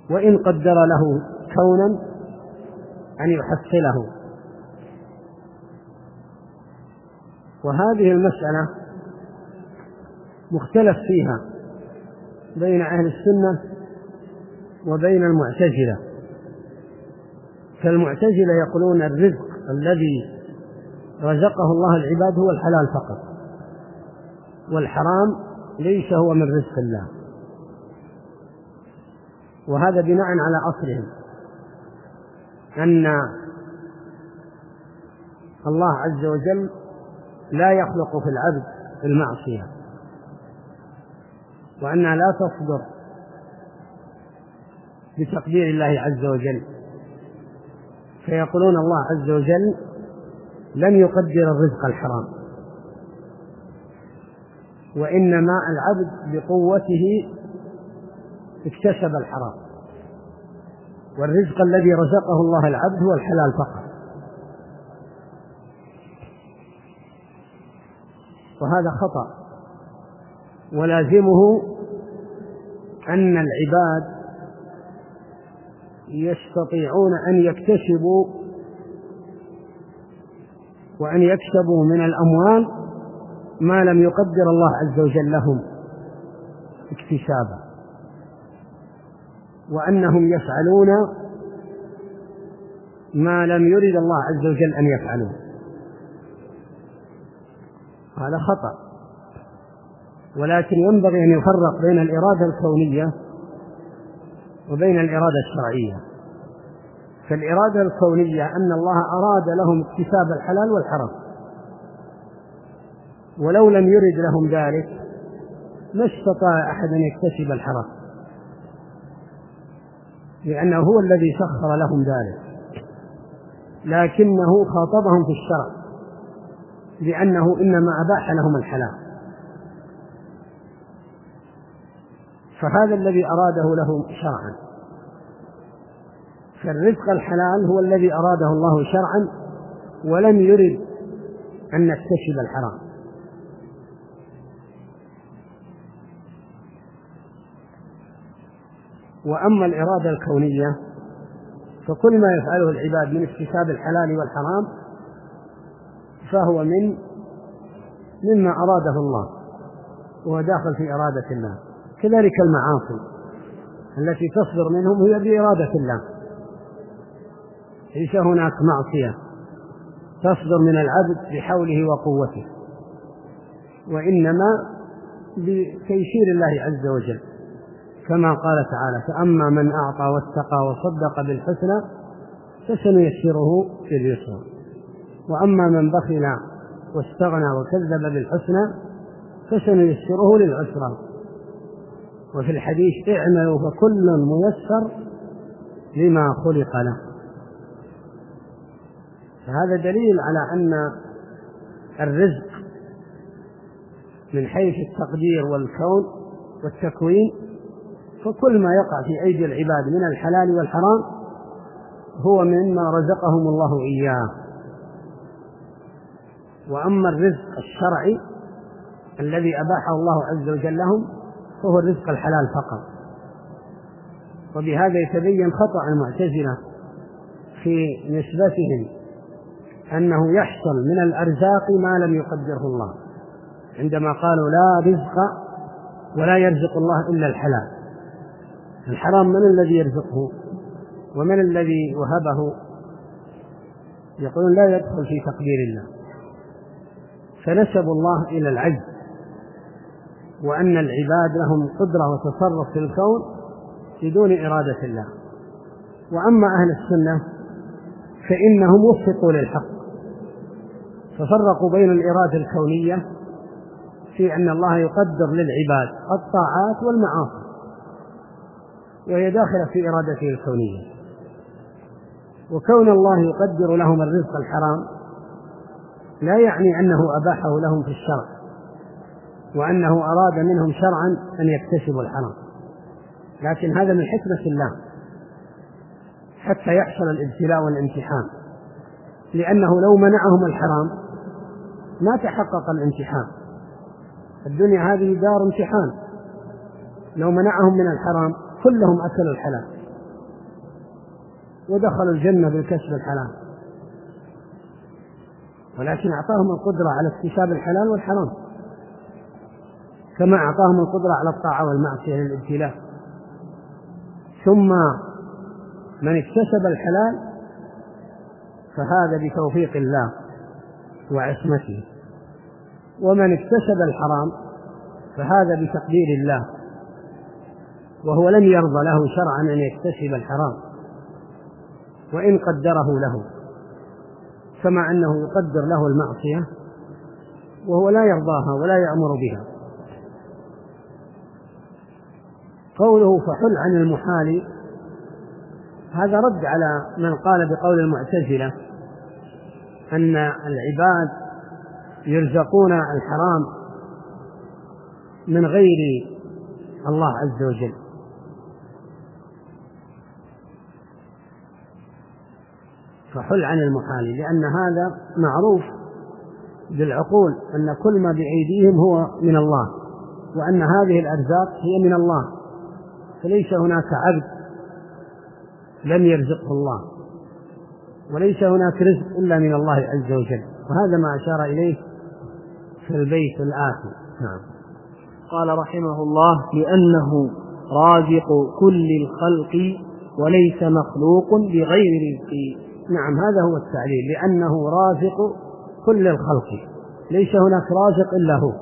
وإن قدر له كونا أن يحصله. وهذه المسألة مختلف فيها بين أهل السنة وبين المعتزلة. فالمعتزلة يقولون الرزق الذي رزقه الله العباد هو الحلال فقط، والحرام ليس هو من رزق الله، وهذا بناء على أصلهم أن الله عز وجل لا يخلق في العبد المعصية، وأنها لا تصدر بتقدير الله عز وجل. فيقولون الله عز وجل لم يقدر الرزق الحرام، وإنما العبد بقوته اكتسب الحرام، والرزق الذي رزقه الله العبد هو الحلال فقط. وهذا خطأ، ولازمه أن العباد يستطيعون أن يكتسبوا وأن يكسبوا من الأموال ما لم يقدر الله عز وجل لهم اكتسابا، وأنهم يفعلون ما لم يرد الله عز وجل أن يفعلوه. هذا خطأ، ولكن ينبغي أن يفرق بين الإرادة الكونية وبين الإرادة الشرعية. فالإرادة الكونية أن الله أراد لهم اكتساب الحلال والحرام، ولو لم يرد لهم ذلك ما استطاع أحد أن يكتسب الحرام، لأنه هو الذي سخر لهم ذلك، لكنه خاطبهم في الشرع لأنه إنما أباح لهم الحلال. فهذا الذي أراده لهم شرعا. فالرزق الحلال هو الذي أراده الله شرعا، ولم يرد أن نكتسب الحرام. وأما الإرادة الكونية فكل ما يفعله العباد من اكتساب الحلال والحرام فهو من مما أراده الله، وهو داخل في إرادة الله. كذلك المعاصي التي تصدر منهم هي بإرادة الله، ليس هناك معصية تصدر من العبد بحوله وقوته، وإنما بتيسير الله عز وجل، كما قال تعالى: فأما من أعطى واتقى وصدق بالحسنى فسنيسره لليسرى، وأما من بخل واستغنى وكذب بالحسنى فسنيسره للعسرى. وفي الحديث: اعملوا فكل ميسر لما خلق له. فهذا دليل على أن الرزق من حيث التقدير والكون والتكوين، فكل ما يقع في أيدي العباد من الحلال والحرام هو مما رزقهم الله إياه. وأما الرزق الشرعي الذي أباحه الله عز وجل لهم فهو الرزق الحلال فقط. وبهذا يتبين خطأ المعتزلة في نسبتهم أنه يحصل من الأرزاق ما لم يقدره الله، عندما قالوا لا رزق ولا يرزق الله إلا الحلال. الحرام من الذي يرزقه ومن الذي وهبه؟ يقولون لا يدخل في تقدير الله، فنسبوا الله إلى العجز، وأن العباد لهم قدرة وتصرف في الكون بدون إرادة الله. وأما أهل السنة فإنهم وفقوا للحق، ففرقوا بين الإرادة الكونية في أن الله يقدر للعباد الطاعات والمعاصي، وهي داخلة في إرادته الكونية. وكون الله يقدر لهم الرزق الحرام لا يعني أنه أباحه لهم في الشرع، وأنه أراد منهم شرعا أن يكتسبوا الحرام، لكن هذا من حكمة الله حتى يحصل الابتلاء والامتحان، لأنه لو منعهم الحرام ما تحقق الامتحان. الدنيا هذه دار امتحان، لو منعهم من الحرام كلهم أكلوا الحلال ودخلوا الجنة بالكسب الحلال، ولكن أعطاهم القدرة على اكتساب الحلال والحرام، كما أعطاهم القدرة على الطاعة والمعصية للابتلاء. ثم من اكتسب الحلال فهذا بتوفيق الله وعصمته، ومن اكتسب الحرام فهذا بتقدير الله، وهو لم يرضى له شرعا أن يكتسب الحرام وإن قدره له، كما أنه يقدر له المعصية وهو لا يرضاها ولا يأمر بها. قوله فحل عن المحال هذا رد على من قال بقول المعتزلة أن العباد يرزقون الحرام من غير الله عز وجل. فحل عن المحال، لأن هذا معروف بالعقول أن كل ما بأيديهم هو من الله، وأن هذه الأرزاق هي من الله، فليس هناك عبد لم يرزقه الله، وليس هناك رزق إلا من الله عز وجل، وهذا ما أشار إليه في البيت الآتي. نعم. قال رحمه الله لأنه رازق كل الخلق وليس مخلوق بغير رزق. نعم، هذا هو التعليل، لأنه رازق كل الخلق، ليس هناك رازق إلا هو،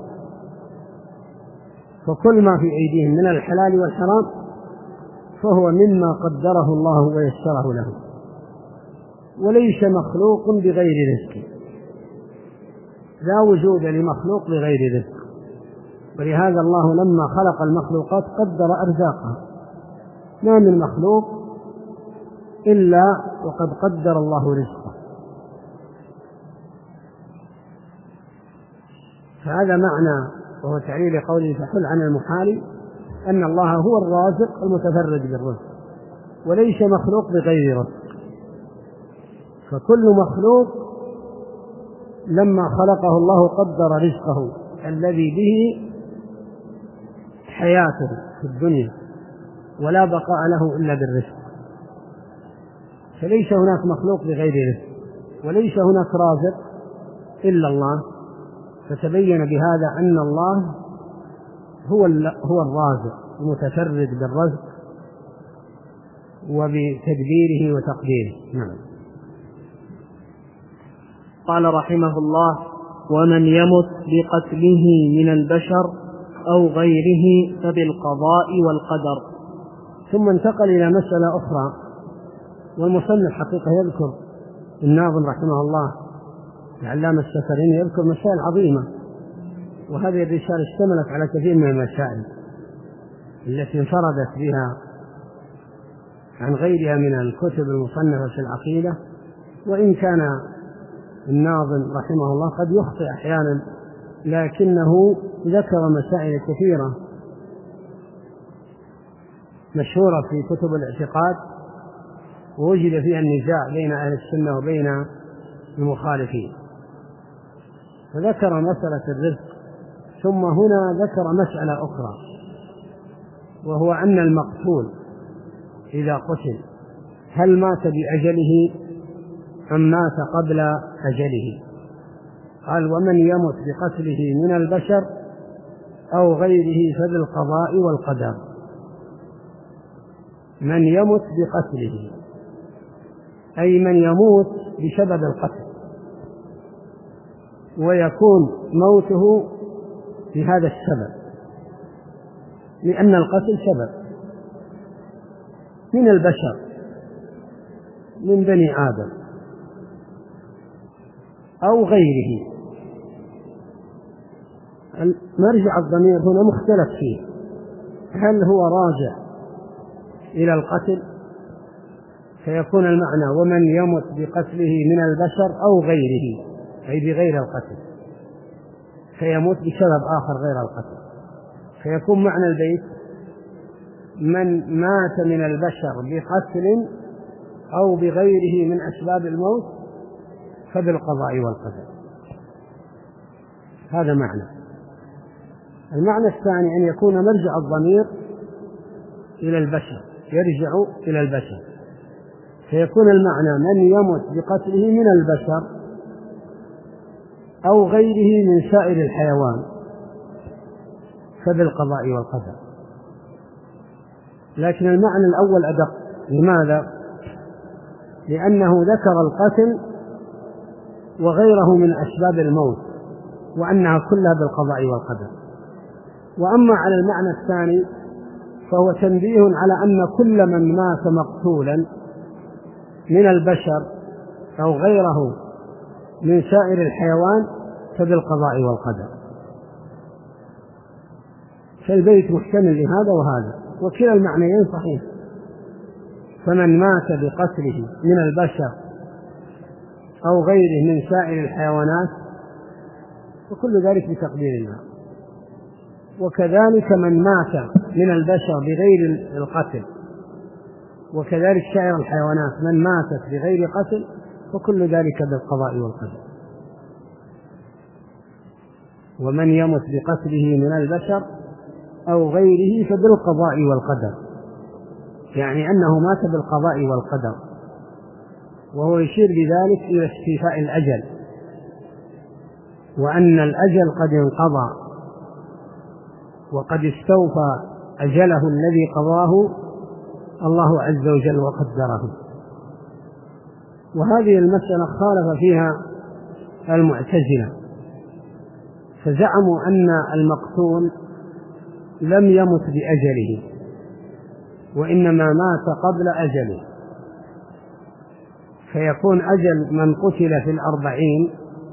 فكل ما في أيديهم من الحلال والحرام فهو مما قدره الله ويسره له، وليس مخلوق بغير رزق، لا وجود لمخلوق بغير رزق. ولهذا الله لما خلق المخلوقات قدر أرزاقها، ما من مخلوق إلا وقد قدر الله رزقه. فهذا معنى وهو تعليل قوله فحل عن المحال، أن الله هو الرازق المتفرد بالرزق، وليس مخلوق بغير رزق. فكل مخلوق لما خلقه الله قدر رزقه الذي به حياته في الدنيا، ولا بقاء له إلا بالرزق، فليس هناك مخلوق بغير رزق، وليس هناك رازق إلا الله. فتبين بهذا أن الله هو هو الرازق المتفرد بالرزق وبتدبيره وتقديره. نعم. قال رحمه الله ومن يمت بقتله من البشر أو غيره فبالقضاء والقدر. ثم انتقل إلى مسألة أخرى، والمصنف حقيقة يذكر الناظم رحمه الله العلامة السفريني يذكر مسائل عظيمة، وهذه الرسالة اشتملت على كثير من المسائل التي انفردت بها عن غيرها من الكتب المصنفة في العقيدة، وإن كان الناظم رحمه الله قد يخطئ أحيانا، لكنه ذكر مسائل كثيرة مشهورة في كتب الاعتقاد ووجد فيها النزاع بين أهل السنة وبين المخالفين، فذكر مسألة الرزق. ثم هنا ذكر مسألة أخرى، وهو أن المقتول إذا قتل هل مات بأجله أم مات قبل أجله؟ قال ومن يمت بقتله من البشر أو غيره فبالقضاء والقدر. من يمت بقتله أي من يموت بسبب القتل، ويكون موته بهذا السبب، لأن القتل سبب من البشر من بني آدم أو غيره. مرجع الضمير هنا مختلف فيه، هل هو راجع إلى القتل فيكون المعنى ومن يمت بقتله من البشر أو غيره أي بغير القتل، فيموت بسبب آخر غير القتل، فيكون معنى البيت من مات من البشر بقتل أو بغيره من أسباب الموت فبالقضاء والقدر. هذا معنى. المعنى الثاني أن يكون مرجع الضمير إلى البشر، يرجع إلى البشر، فيكون المعنى من يمت بقتله من البشر أو غيره من سائر الحيوان فبالقضاء والقدر. لكن المعنى الأول أدق. لماذا؟ لأنه ذكر القتل وغيره من أسباب الموت وأنها كلها بالقضاء والقدر. وأما على المعنى الثاني فهو تنبيه على أن كل من مات مقتولا من البشر أو غيره من سائر الحيوان فبالقضاء والقدر. فالبيت محتمل لهذا وهذا، وكلا المعنيين صحيح. فمن مات بقتله من البشر أو غيره من سائر الحيوانات وكل ذلك بتقدير الله. وكذلك من مات من البشر بغير القتل، وكذلك سائر الحيوانات من ماتت بغير قتل وكل ذلك بالقضاء والقدر. ومن يمت بقتله من البشر أو غيره فبالقضاء والقدر، يعني أنه مات بالقضاء والقدر. وهو يشير بذلك إلى استيفاء الأجل، وأن الأجل قد انقضى وقد استوفى أجله الذي قضاه الله عز وجل وقدره. وهذه المسألة خالف فيها المعتزلة، فزعموا أن المقتول لم يمت بأجله وإنما مات قبل أجله، فيكون أجل من قتل في الأربعين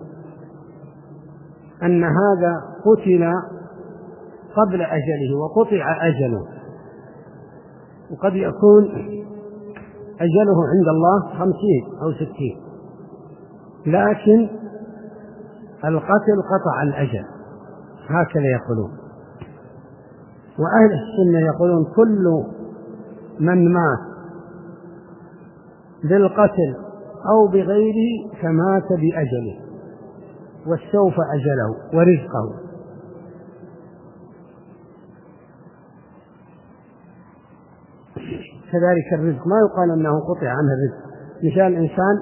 أن هذا قتل قبل أجله وقطع أجله، وقد يكون أجله عند الله خمسين أو ستين، لكن القتل قطع الأجل، هكذا يقولون. وأهل السنة يقولون كل من مات بالقتل أو بغيره فمات بأجله واستوفى أجله ورزقه. كذلك الرزق ما يقال أنه قطع عنه الرزق. مثال إنسان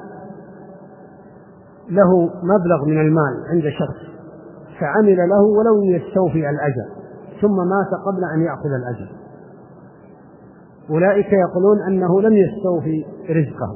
له مبلغ من المال عند شخص فعمل له ولو يستوفي الأجل ثم مات قبل أن يأخذ الأجل، أولئك يقولون أنه لم يستوفي رزقه.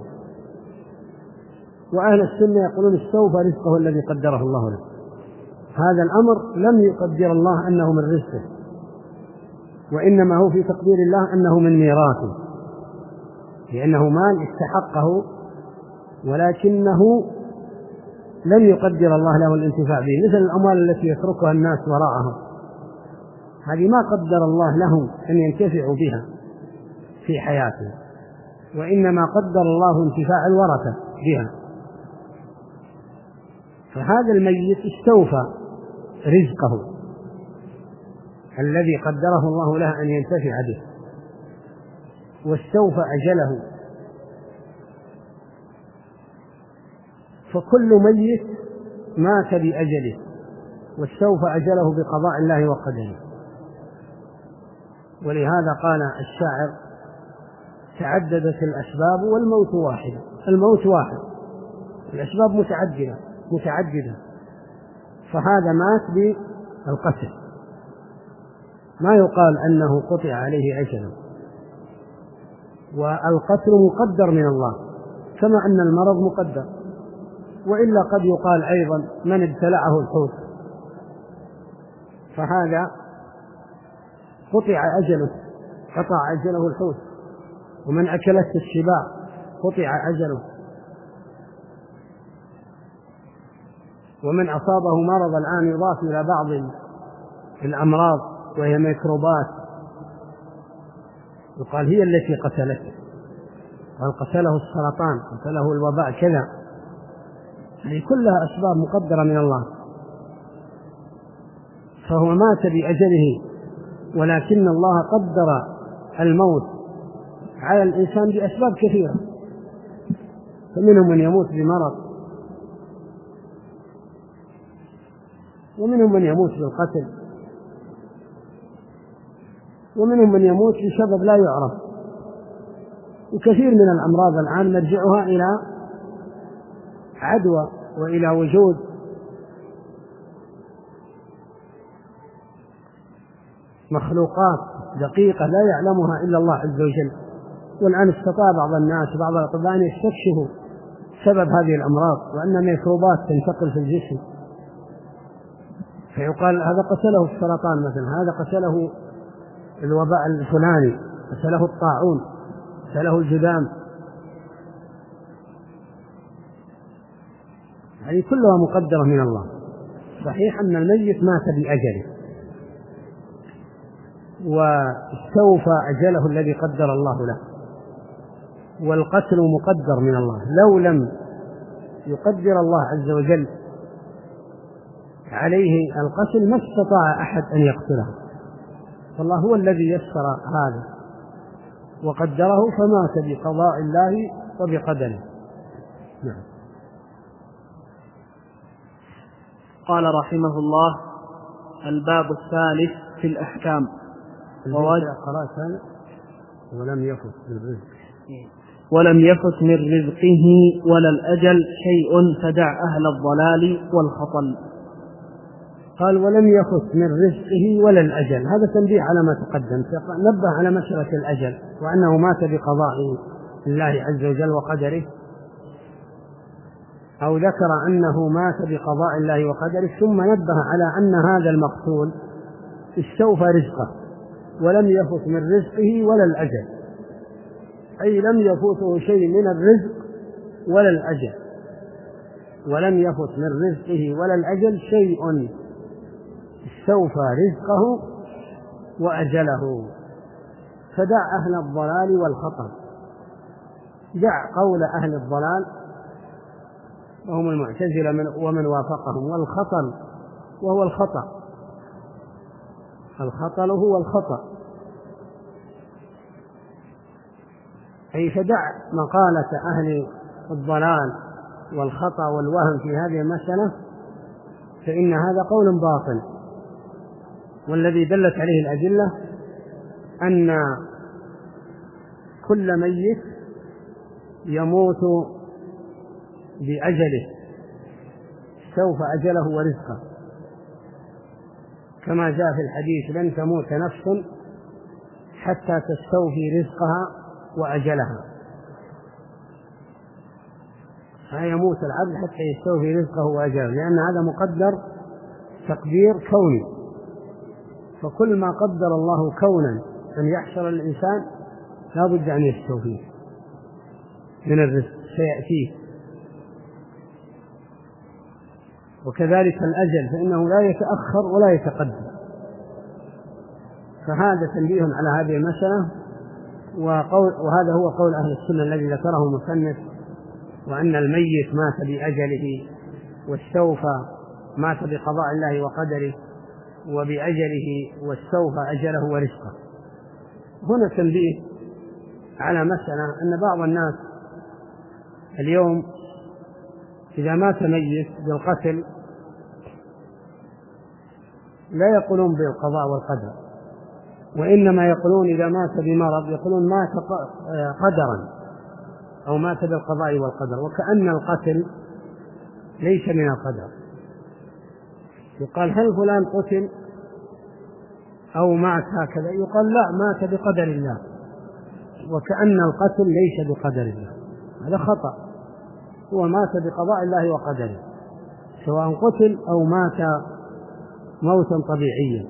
وأهل السنة يقولون استوفى رزقه الذي قدره الله له. هذا الأمر لم يقدر الله أنه من رزقه، وإنما هو في تقدير الله أنه من ميراثه، لأنه مال استحقه ولكنه لم يقدر الله له الانتفاع به، مثل الأموال التي يتركها الناس وراءهم، هذه ما قدر الله لهم أن ينتفعوا بها في حياته، وإنما قدر الله انتفاع الورثة بها. فهذا الميت استوفى رزقه الذي قدره الله له أن ينتفع به، واستوفى أجله. فكل ميت مات بأجله واستوفى أجله بقضاء الله وقدره. ولهذا قال الشاعر: تعددت الأسباب والموت واحد. الموت واحد، الأسباب متعددة متعددة فهذا مات بالقتل، ما يقال أنه قطع عليه أجله. والقتل مقدر من الله كما أن المرض مقدر، وإلا قد يقال أيضا من ابتلعه الحوت فهذا قطع أجله، قطع أجله الحوت، ومن أكلته السباع قطع أجله، ومن أصابه مرض الآن يضاف إلى بعض الأمراض وهي ميكروبات يقال هي التي قتلته، قال قتله السرطان، قتله الوباء كذا، هذه كلها أسباب مقدرة من الله. فهو مات بأجله، ولكن الله قدر الموت على الإنسان بأسباب كثيرة، فمنهم من يموت بمرض، ومنهم من يموت بالقتل، ومنهم من يموت بسبب لا يعرف، وكثير من الأمراض الآن مرجعها إلى عدوى وإلى وجود مخلوقات دقيقة لا يعلمها إلا الله عز وجل. والآن استطاع بعض الناس وبعض الأطباء أن يستكشفوا سبب هذه الأمراض، وأن ميكروبات تنتقل في الجسم، فيقال هذا قتله السرطان مثلا، هذا قتله الوباء الفلاني، قتله الطاعون، قتله الجذام. هذه كلها مقدرة من الله. صحيح أن الميت مات بأجله واستوفى أجله الذي قدر الله له، والقتل مقدر من الله. لو لم يقدر الله عز وجل عليه القتل ما استطاع أحد أن يقتله، فالله هو الذي يسر هذا وقدره، فمات بقضاء الله وبقدره. نعم. قال رحمه الله: الباب الثالث في الأحكام. قرأت ولم يفت من رزق ولم يفت من رزقه ولا الأجل شيء فدع أهل الضلال والخطل. قال ولم يفت من رزقه ولا الأجل، هذا تنبيه على ما تقدم، نبه على مسألة الأجل وأنه مات بقضاء الله عز وجل وقدره، أو ذكر أنه مات بقضاء الله وقدره، ثم نبه على أن هذا المقتول استوفى رزقه ولم يفت من رزقه ولا الأجل، أي لم يفوته شيء من الرزق ولا الأجل. ولم يفت من رزقه ولا الأجل شيء، استوفى رزقه وأجله. فدع أهل الضلال والخطر، دع قول أهل الضلال وهم المعتزلة ومن وافقهم، والخطر وهو الخطأ، الخطأ هو الخطأ، أي فدع مقالة أهل الضلال والخطأ والوهم في هذه المسألة، فإن هذا قول باطل. والذي دلت عليه الأدلة أن كل ميت يموت بأجله، سوف أجله ورزقه، كما جاء في الحديث: لن تموت نفس حتى تستوفي رزقها وأجلها. فيموت العبد حتى يستوفي رزقه وأجله، لأن هذا مقدر تقدير كوني، فكل ما قدر الله كونا أن يحصل الإنسان لا بد أن يستوفيه من الرزق سيأتيه. وكذلك الأجل فإنه لا يتأخر ولا يتقدم. فهذا تنبيه على هذه المسألة، وقول وهذا هو قول أهل السنة الذي ذكره المصنف، وأن الميت مات بأجله واستوفى، مات بقضاء الله وقدره وبأجله واستوفى أجله ورزقه. هنا تنبيه على مسألة أن بعض الناس اليوم إذا مات ميت بالقتل لا يقولون بالقضاء والقدر، وإنما يقولون إذا مات بمرض يقولون مات قدرا أو مات بالقضاء والقدر، وكأن القتل ليس من القدر. يقال: هل فلان قتل أو مات هكذا؟ يقال: لا، مات بقدر الله، وكأن القتل ليس بقدر الله. هذا خطأ، هو مات بقضاء الله وقدره، سواء قتل أو مات موتا طبيعيا.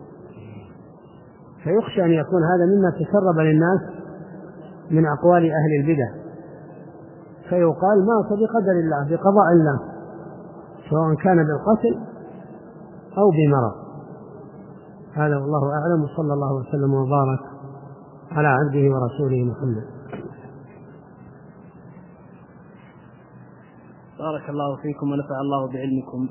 فيخشى أن يكون هذا مما تسرب للناس من أقوال أهل البدع، فيقال: مات بقدر الله بقضاء الله، سواء كان بالقتل أو بمرض. هذا والله أعلم، وصلى الله وسلم وبارك على عبده ورسوله محمد. بارك الله فيكم ونفع الله بعلمكم.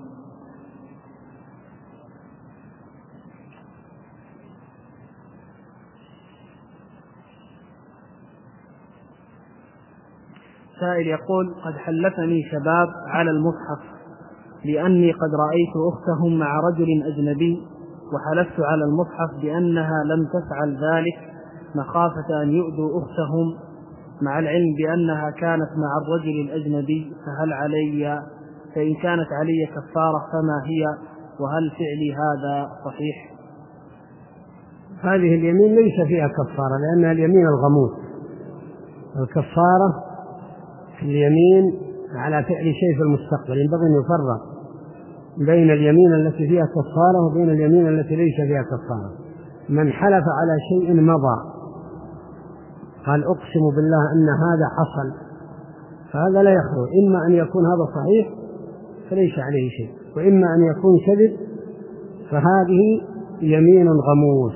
سائل يقول: قد حلفني شباب على المصحف لأني قد رأيت أختهم مع رجل أجنبي، وحلفت على المصحف بأنها لم تفعل ذلك مخافة أن يؤذوا أختهم مع العلم بأنها كانت مع الرجل الأجنبي، فهل علي فإن كانت علي كفارة فما هي، وهل فعلي هذا صحيح؟ هذه اليمين ليس فيها كفارة لأنها اليمين الغموس. الكفارة في اليمين على فعل شيء في المستقبل. ينبغي أن يفرق بين اليمين التي فيها كفارة وبين اليمين التي ليس فيها كفارة. من حلف على شيء مضى قال أقسم بالله أن هذا حصل، فهذا لا يخلو إما أن يكون هذا صحيح فليس عليه شيء، وإما أن يكون كذب فهذه يمين غموس.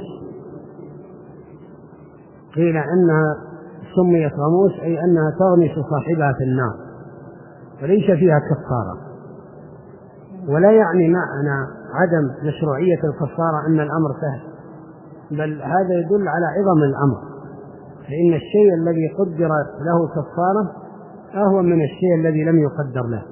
قيل أنها سميت غموس أي أنها تغمس صاحبها في النار وليس فيها كفارة. ولا يعني معنى عدم مشروعية الكفارة أن الأمر سهل، بل هذا يدل على عظم الأمر، فإن الشيء الذي قدر له كفارة أهون من الشيء الذي لم يقدر له،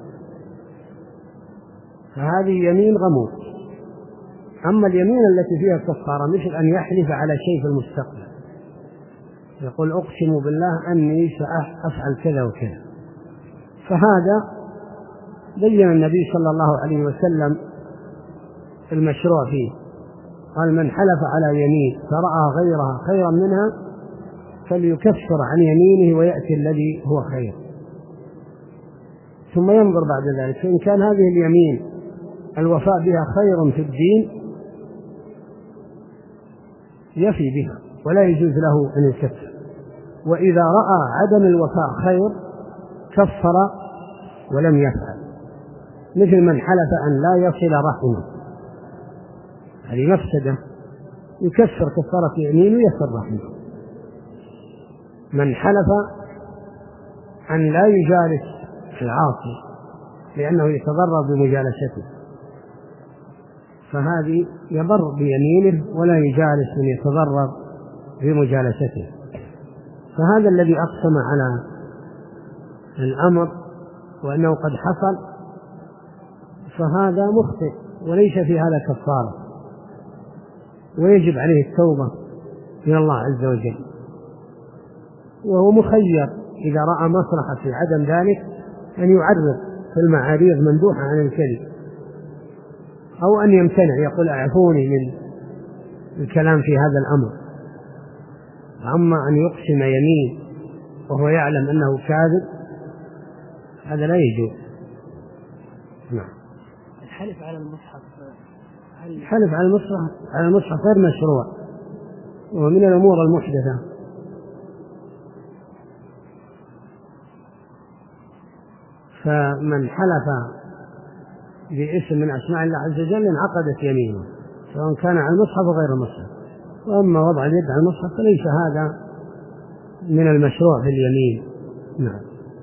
فهذه يمين غموس. أما اليمين التي فيها كفارة مثل أن يحلف على شيء في المستقبل، يقول أقسم بالله أني سأفعل كذا وكذا، فهذا بين النبي صلى الله عليه وسلم المشروع فيه، قال من حلف على يمين فرأى غيرها خيرا منها فليكفر عن يمينه ويأتي الذي هو خير، ثم ينظر بعد ذلك، فإن كان هذه اليمين الوفاء بها خير في الدين يفي بها ولا يجوز له أن يكفر، وإذا رأى عدم الوفاء خير كفر ولم يفعل، مثل من حلف أن لا يصل رحمه، هذه مفسدة، يكفر كفارة يمين ويصل رحمه. من حلف أن لا يجالس العاصي لأنه يتضرر بمجالسته فهذه يبر بيمينه ولا يجالس من يتضرر بمجالسته، فهذا الذي أقسم على الأمر وأنه قد حصل فهذا مخطئ وليس في هذا كفارة، ويجب عليه التوبة من الله عز وجل، وهو مخير إذا رأى مصلحة في عدم ذلك أن يعرض في المعاريض مندوحة عن الكذب، أو أن يمتنع يقول أعفوني من الكلام في هذا الأمر. أما أن يقسم يمين وهو يعلم أنه كاذب هذا لا يجوز. نعم. الحلف على المصحف الحلف على المصحف على المصحف غير مشروع ومن الأمور المحدثة. فمن حلف باسم من أسماء الله عز وجل انعقدت يمينه سواء كان على المصحف وغير المصحف، وأما وضع اليد على المصحف فليس هذا من المشروع في اليمين. نعم.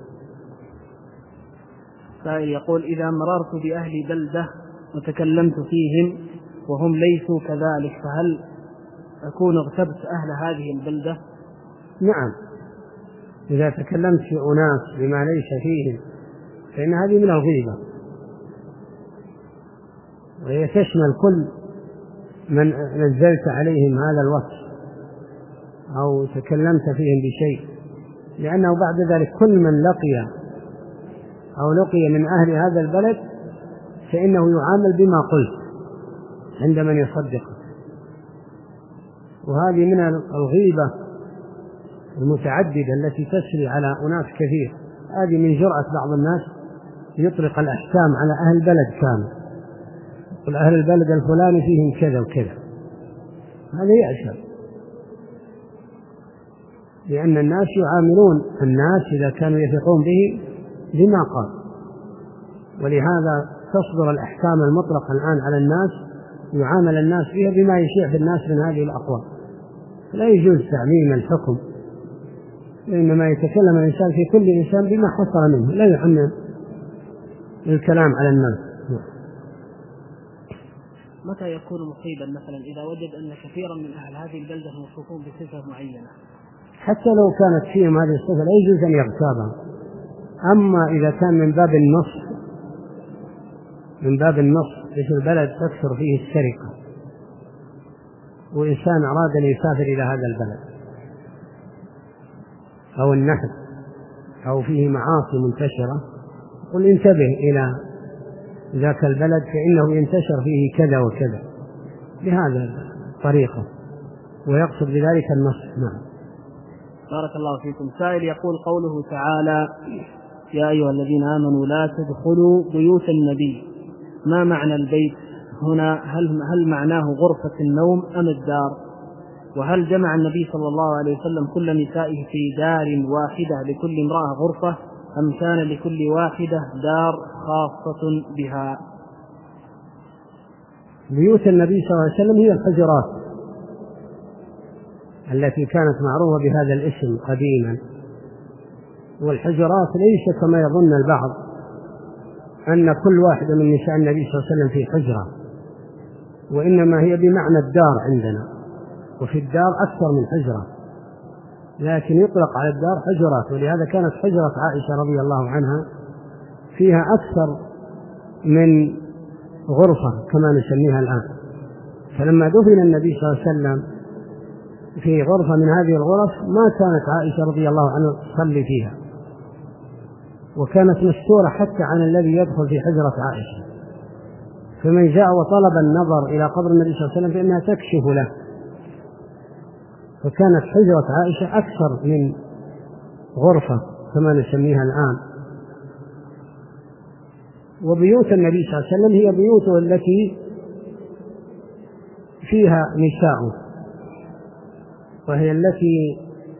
سائل يقول إذا مررت بأهل بلدة وتكلمت فيهم وهم ليسوا كذلك فهل أكون اغتبت أهل هذه البلدة؟ نعم، إذا تكلمت في أناس بما ليس فيهم فإن هذه من الغيبة، وهي تشمل كل من نزلت عليهم هذا الوصف أو تكلمت فيهم بشيء، لأنه بعد ذلك كل من لقي أو لقي من أهل هذا البلد فإنه يعامل بما قلت عند من يصدقه، وهذه من الغيبة المتعددة التي تسري على أناس كثير. هذه من جرأة بعض الناس يطلق الأحكام على أهل البلد كامل، يقول أهل البلد الفلاني فيهم كذا وكذا، هذا يأثر، لأن الناس يعاملون الناس إذا كانوا يثقون به بما قال، ولهذا تصدر الأحكام المطلقة الآن على الناس يعامل الناس فيها بما يشيع في الناس من هذه الأقوال، لا يجوز تعميم الحكم، إنما يتكلم الإنسان في كل إنسان بما حصل منه، لا يعمم الكلام على الناس. متى يكون مصيبا مثلا إذا وجد أن كثيرا من أهل هذه البلدة موصوفون بصفة معينة؟ حتى لو كانت فيهم هذه الصفة لا يجوز أن يغتابها. أما إذا كان من باب النص من باب النص مثل بلد تكثر فيه السرقة وإنسان أراد أن يسافر إلى هذا البلد أو النهب أو فيه معاصي منتشرة، قل انتبه إلى ذاك البلد فإنه ينتشر فيه كذا وكذا بهذا الطريقة، ويقصد بذلك النص. نعم. بارك الله فيكم. سائل يقول: قوله تعالى: يا أيها الذين آمنوا لا تدخلوا بيوت النبي، ما معنى البيت هنا؟ هل, هل معناه غرفة النوم أم الدار؟ وهل جمع النبي صلى الله عليه وسلم كل نسائه في دار واحدة لكل امرأة غرفة، أم كان لكل واحدة دار خاصة بها؟ بيوت النبي صلى الله عليه وسلم هي الحجرات التي كانت معروفة بهذا الاسم قديما، والحجرات ليس كما يظن البعض أن كل واحدة من نساء النبي صلى الله عليه وسلم في حجرة، وإنما هي بمعنى الدار عندنا، وفي الدار أكثر من حجرة، لكن يطلق على الدار حجرات. ولهذا كانت حجرة عائشة رضي الله عنها فيها أكثر من غرفة كما نسميها الآن. فلما دفن النبي صلى الله عليه وسلم في غرفة من هذه الغرف ما كانت عائشة رضي الله عنها تصلي فيها، وكانت مستورة حتى عن الذي يدخل في حجرة عائشة، فمن جاء وطلب النظر إلى قبر النبي صلى الله عليه وسلم فإنها تكشف له. فكانت حجرة عائشة أكثر من غرفة كما نسميها الآن. وبيوت النبي صلى الله عليه وسلم هي بيوته التي فيها نساء، وهي التي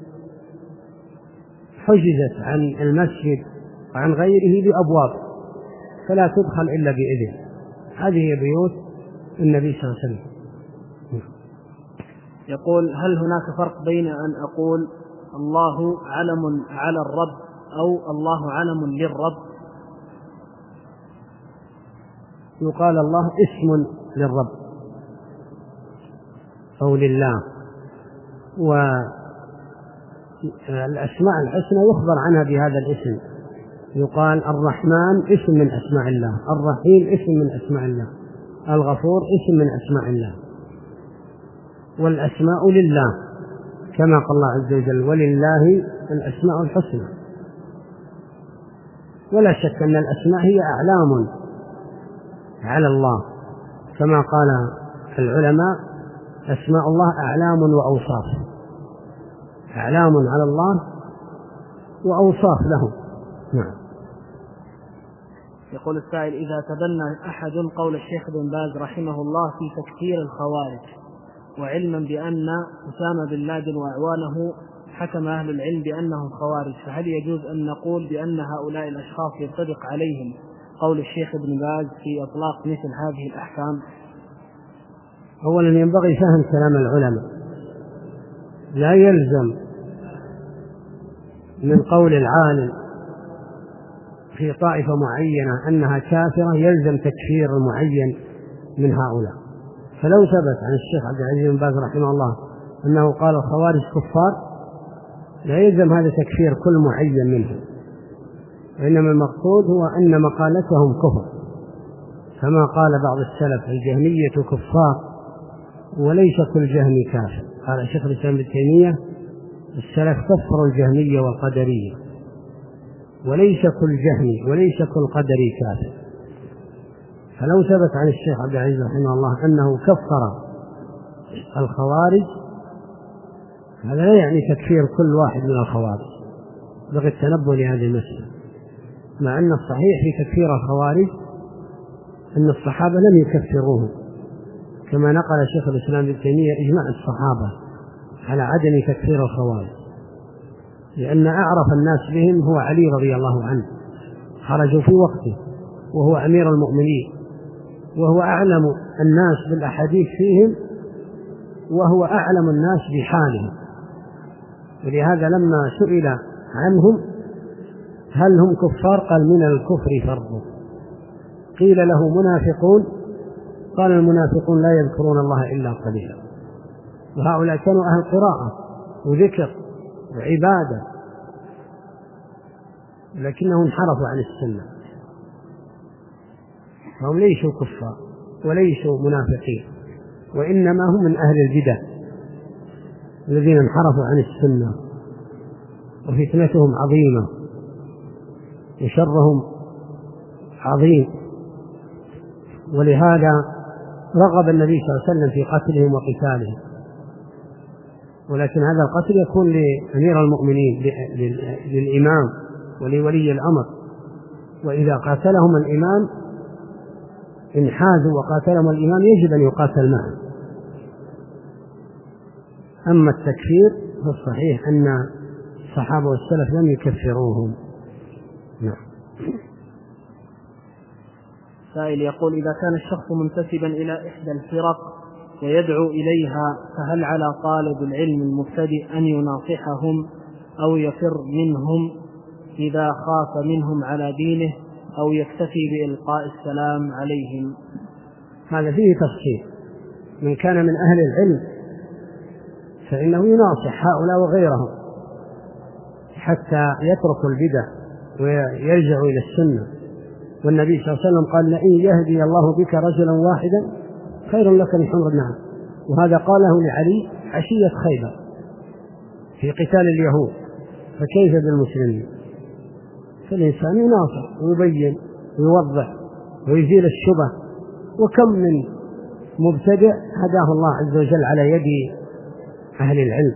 حجزت عن المسجد وعن غيره بأبواب فلا تدخل إلا بإذن. هذه هي بيوت النبي صلى الله عليه وسلم. يقول: هل هناك فرق بين أن أقول الله علم على الرب أو الله علم للرب؟ يقال الله اسم للرب أو لله، والأسماء الحسنى يخبر عنها بهذا الاسم. يقال الرحمن اسم من أسماء الله، الرحيم اسم من أسماء الله، الغفور اسم من أسماء الله، والأسماء لله كما قال الله عز وجل: ولله الأسماء الحسنى. ولا شك أن الأسماء هي أعلام على الله، كما قال العلماء: أسماء الله أعلام وأوصاف، أعلام على الله وأوصاف له. نعم. يقول السائل: إذا تبنى أحد قول الشيخ بن باز رحمه الله في تكفير الخوارج، وعلما بأن أسامة بن لادن وأعوانه حكم أهل العلم بأنهم خوارج، فهل يجوز أن نقول بأن هؤلاء الأشخاص ينطبق عليهم قول الشيخ بن باز في إطلاق مثل هذه الأحكام؟ أولا ينبغي فهم كلام العلماء، لا يلزم من قول العالم في طائفة معينة أنها كافرة يلزم تكفير المعين من هؤلاء. فلو ثبت عن الشيخ عبد العزيز بن باز رحمه الله أنه قال الخوارج كفار، لا يلزم هذا تكفير كل معين منهم، وإنما المقصود هو أن مقالتهم كفر، كما قال بعض السلف: الجهمية كفار وليس كل جهمي كافر. قال شيخ الإسلام ابن تيمية: السلف كفروا الجهمية والقدرية، وليس كل جهمي وليس كل قدري كافر. فلو ثبت عن الشيخ عبد العزيز رحمه الله أنه كفر الخوارج، هذا لا يعني تكفير كل واحد من الخوارج، بغي التنبه لهذه المسألة، مع أن الصحيح في تكفير الخوارج أن الصحابة لم يكفروهم، كما نقل شيخ الإسلام ابن تيمية إجماع الصحابة على عدم تكفير الخوارج، لأن أعرف الناس بهم هو علي رضي الله عنه، خرجوا في وقته وهو أمير المؤمنين، وهو أعلم الناس بالأحاديث فيهم، وهو أعلم الناس بحالهم. ولهذا لما سئل عنهم هل هم كفار قال: من الكفر فرق. قيل له: منافقون؟ قال: المنافقون لا يذكرون الله إلا قليلا. وهؤلاء كانوا أهل قراءة وذكر وعبادة، لكنهم انحرفوا عن السنة، فهم ليسوا كفار وليسوا منافقين، وإنما هم من أهل البدع الذين انحرفوا عن السنة. وفتنتهم عظيمة وشرهم عظيم، ولهذا رغب النبي صلى الله عليه وسلم في قتلهم وقتالهم، ولكن هذا القتل يكون لأمير المؤمنين للإمام ولولي الأمر، وإذا قاتلهم الإمام انحازوا وقاتلهم الإمام يجب أن يقاتل معه. أما التكفير فالصحيح أن الصحابة والسلف لم يكفروهم. نعم. سائل يقول: إذا كان الشخص منتسبا إلى إحدى الفرق ويدعو إليها، فهل على طالب العلم المبتدئ أن يناصحهم أو يفر منهم إذا خاف منهم على دينه، أو يكتفي بإلقاء السلام عليهم؟ هذا فيه تفصيل. من كان من أهل العلم فإنه يناصح هؤلاء وغيرهم حتى يتركوا البدع ويرجعوا إلى السنة. والنبي صلى الله عليه وسلم قال: لئن يهدي الله بك رجلا واحدا خير لك من حمر النعم. وهذا قاله لعلي عشية خيبر في قتال اليهود، فكيف بالمسلمين؟ فالإنسان يناصح ويبين ويوضح ويزيل الشبه. وكم من مبتدع هداه الله عز وجل على يد أهل العلم،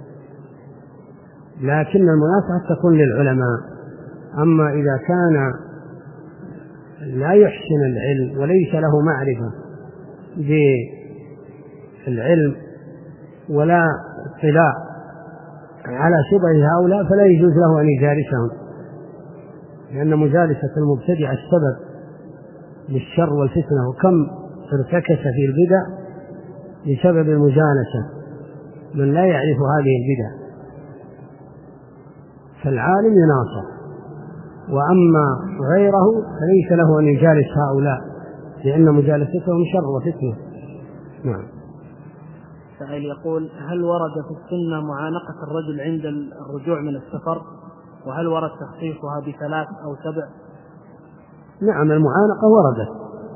لكن المناصحة تكون للعلماء. أما إذا كان لا يحسن العلم وليس له معرفة بالعلم ولا اطلاع على شبه هؤلاء فلا يجوز له أن يجالسهم، لأن مجالسة المبتدع السبب للشر والفتنة، وكم ارتكس في البدع بسبب المجالسة من لا يعرف هذه البدع. فالعالم يناصح، وأما غيره فليس له أن يجالس هؤلاء، لأن مجالستهم شر وفتنة. نعم. سائل يقول: هل ورد في السنة معانقة الرجل عند الرجوع من السفر؟ وهل ورد تخصيصها بثلاث أو سبع؟ نعم، المعانقة وردت،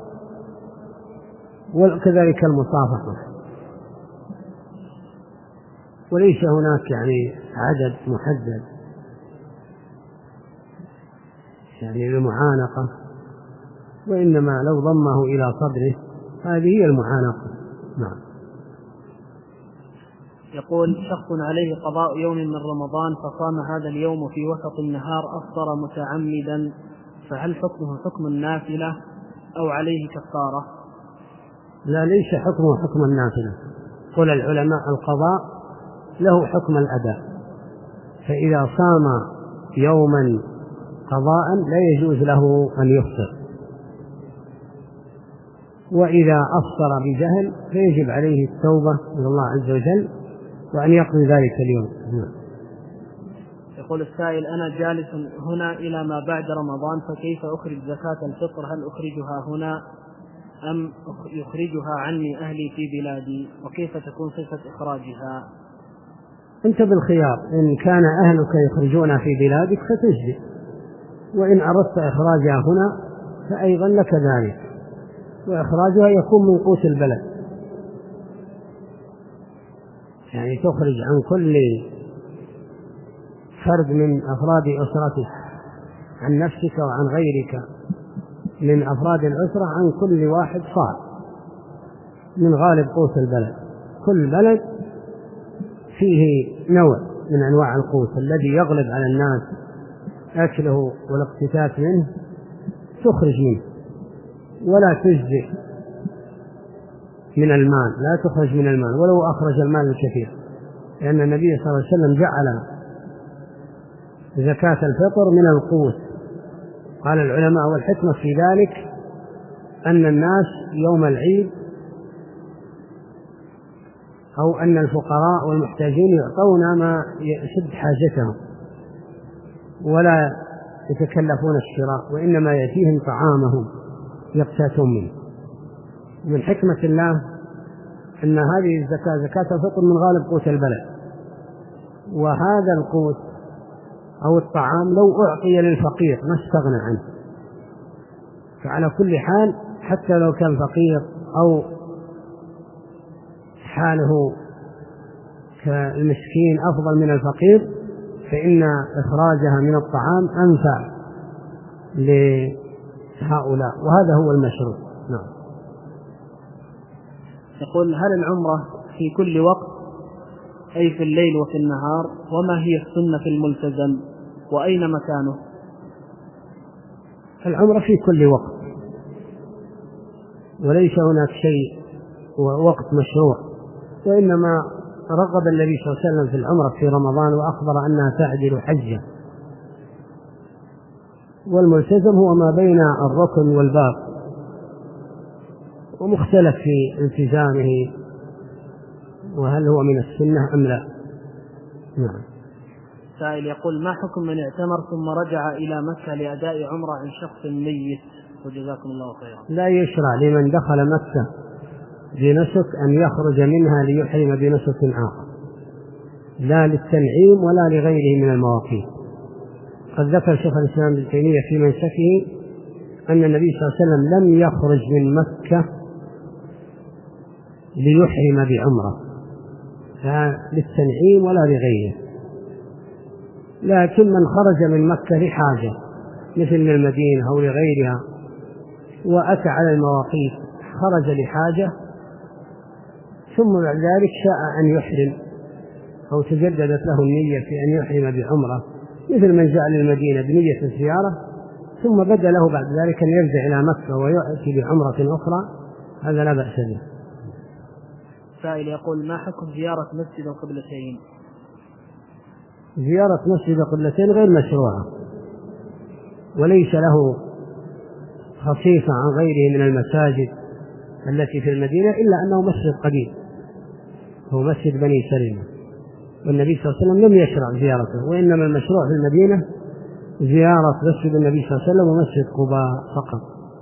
وكذلك المصافحة، وليس هناك يعني عدد محدد يعني للمعانقة، وإنما لو ضمه إلى صدره هذه هي المعانقة. نعم. يقول: شخص عليه قضاء يوم من رمضان فصام هذا اليوم في وسط النهار أفطر متعمدا، فهل حكمه حكم النافلة أو عليه كفارة؟ لا، ليس حكمه حكم النافلة. قال العلماء: القضاء له حكم الأداء، فإذا صام يوما قضاء لا يجوز له أن يفطر، وإذا أفطر بجهل فيجب عليه التوبة إلى الله عز وجل وأن يقضي ذلك اليوم. يقول السائل: أنا جالس هنا إلى ما بعد رمضان، فكيف أخرج زكاة الفطر؟ هل أخرجها هنا أم يخرجها عني أهلي في بلادي؟ وكيف تكون صفة إخراجها؟ أنت بالخيار، إن كان أهلك يخرجون في بلادك فتجزي، وإن أردت إخراجها هنا فأيضا لك ذلك، وإخراجها يكون من قوت البلد، يعني تخرج عن كل فرد من أفراد أسرتك، عن نفسك وعن غيرك من أفراد الأسرة، عن كل واحد صاع من غالب قوت البلد. كل بلد فيه نوع من أنواع القوت الذي يغلب على الناس أكله والاقتتات منه، تخرج منه، ولا تجزئ من المال، لا تخرج من المال ولو أخرج المال الكثير، لأن النبي صلى الله عليه وسلم جعل زكاة الفطر من القوت. قال العلماء: والحكمة في ذلك أن الناس يوم العيد أو أن الفقراء والمحتاجين يعطون ما يسد حاجتهم ولا يتكلفون الشراء، وإنما يأتيهم طعامهم يقتاتون منه. من حكمة الله أن هذه الزكاة زكاة الفطر من غالب قوت البلد، وهذا القوت أو الطعام لو أعطي للفقير ما استغنى عنه. فعلى كل حال حتى لو كان فقير أو حاله كالمسكين أفضل من الفقير، فإن إخراجها من الطعام أنفع لهؤلاء، وهذا هو المشروع. نعم. يقول: هل العمرة في كل وقت أي في الليل وفي النهار؟ وما هي السنة في الملتزم؟ وأين مكانه؟ العمرة في كل وقت، وليس هناك شيء ووقت مشروع، وإنما رغب النبي صلى الله عليه وسلم في العمرة في رمضان وأخبر أنها تعدل حجة. والملتزم هو ما بين الركن والباب، ومختلف في التزامه وهل هو من السنة أم لا. نعم. سائل يقول: ما حكم من اعتمر ثم رجع إلى مكة لأداء عمرة عن شخص ميت؟ وجزاكم الله خيرا. لا يشرع لمن دخل مكة بنسك أن يخرج منها ليحرم بنسك آخر، لا للتنعيم ولا لغيره من المواقيت. قد ذكر شيخ الإسلام ابن تيمية في منسكه أن النبي صلى الله عليه وسلم لم يخرج من مكة ليحرم بعمرة، لا للتنعيم ولا لغيره، لكن من خرج من مكة لحاجة مثل من المدينة أو لغيرها وأتى على المواقيت، خرج لحاجة ثم بعد ذلك شاء أن يحرم أو تجددت له النية في أن يحرم بعمرة، مثل من جاء للمدينة بنية الزيارة ثم بدا له بعد ذلك أن يرجع إلى مكة ويأتي بعمرة أخرى، هذا لا بأس به. سائل يقول: ما حكم زيارة مسجد القبلتين؟ زيارة مسجد القبلتين غير مشروعة، وليس له خصيصة عن غيره من المساجد التي في المدينة، إلا أنه مسجد قديم، هو مسجد بني سلمة، والنبي صلى الله عليه وسلم لم يشرع زيارته، وإنما المشروع في المدينة زيارة مسجد النبي صلى الله عليه وسلم ومسجد قباء فقط.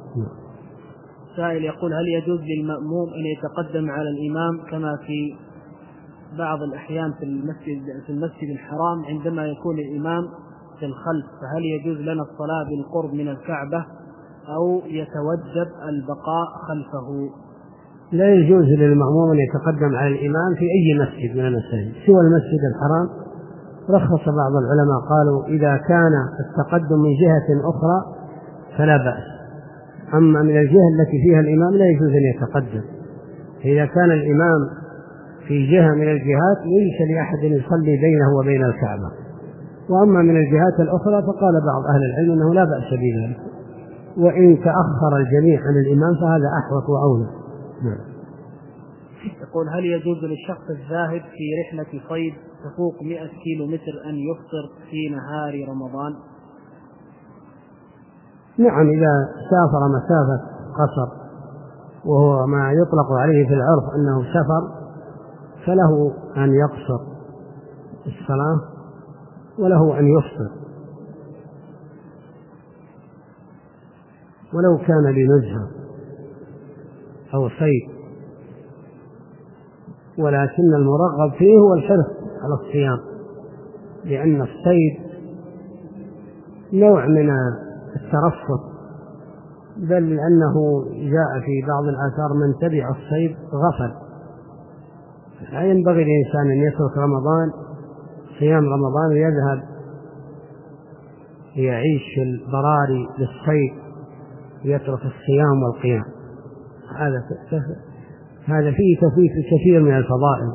سائل يقول: هل يجوز للمأموم أن يتقدم على الإمام كما في بعض الأحيان في المسجد في المسجد الحرام عندما يكون الإمام في الخلف، فهل يجوز لنا الصلاة بالقرب من الكعبة أو يتوجب البقاء خلفه؟ لا يجوز للمأموم أن يتقدم على الإمام في أي مسجد من المساجد سوى المسجد الحرام. رخص بعض العلماء قالوا إذا كان التقدم من جهة أخرى فلا بأس، أما من الجهة التي فيها الإمام لا يجوز أن يتقدم. إذا كان الإمام في جهة من الجهات ليس لأحد يصلي بينه وبين الكعبة، وأما من الجهات الأخرى فقال بعض أهل العلم أنه لا بأس بذلك، وإن تأخر الجميع عن الإمام فهذا أحوط وأولى. يقول: هل يجوز للشخص الذاهب في رحلة صيد تفوق مئة كيلو متر أن يفطر في نهار رمضان؟ نعم، إذا سافر مسافة قصر وهو ما يطلق عليه في العرف أنه سفر فله أن يقصر الصلاة وله أن يفطر، ولو كان لنزهة أو صيد، ولكن المرغب فيه هو الحرص على الصيام، لأن الصيد نوع من الترفه، بل لأنه جاء في بعض الآثار من تبع الصيد غفل. لا ينبغي للإنسان أن يترك رمضان صيام رمضان ويذهب يعيش في البراري للصيد ويترك الصيام والقيام، هذا هذا فيه تفويت كثير من الفضائل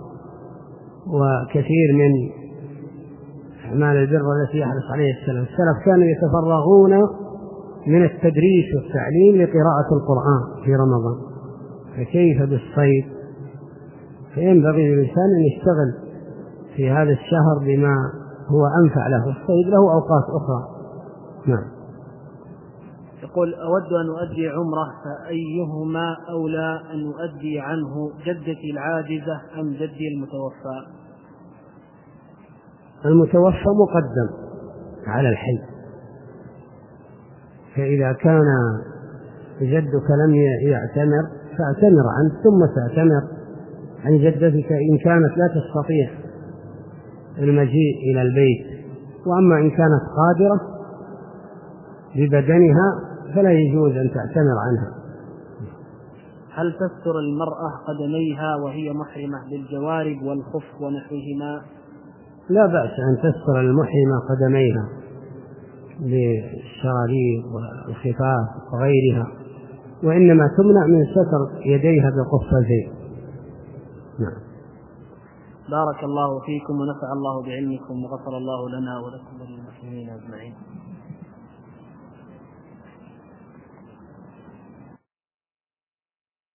وكثير من أعمال البر التي يحرص عليه السلف. السلف كانوا يتفرغون من التدريس والتعليم لقراءة القرآن في رمضان، فكيف بالصيد؟ فينبغي للإنسان أن يشتغل في هذا الشهر بما هو أنفع له، الصيد له أوقات أخرى. نعم. يقول: أود أن أؤدي عمرة، فأيهما أولى أن أؤدي عنه، جدتي العاجزة أم جدي المتوفى؟ المتوفى مقدم على الحي، فإذا كان جدك لم يعتمر فاعتمر عنه ثم تعتمر عن جدتك إن كانت لا تستطيع المجيء إلى البيت، وأما إن كانت قادرة ببدنها فلا يجوز أن تعتمر عنها. هل تستر المرأة قدميها وهي محرمة للجوارب والخف ونحوهما؟ لا بأس أن تستر المحرمة قدميها بالشراريب والخفاف وغيرها، وإنما تمنع من ستر يديها بقفازين. نعم. بارك الله فيكم ونفع الله بعلمكم وغفر الله لنا ولكم وللمسلمين أجمعين.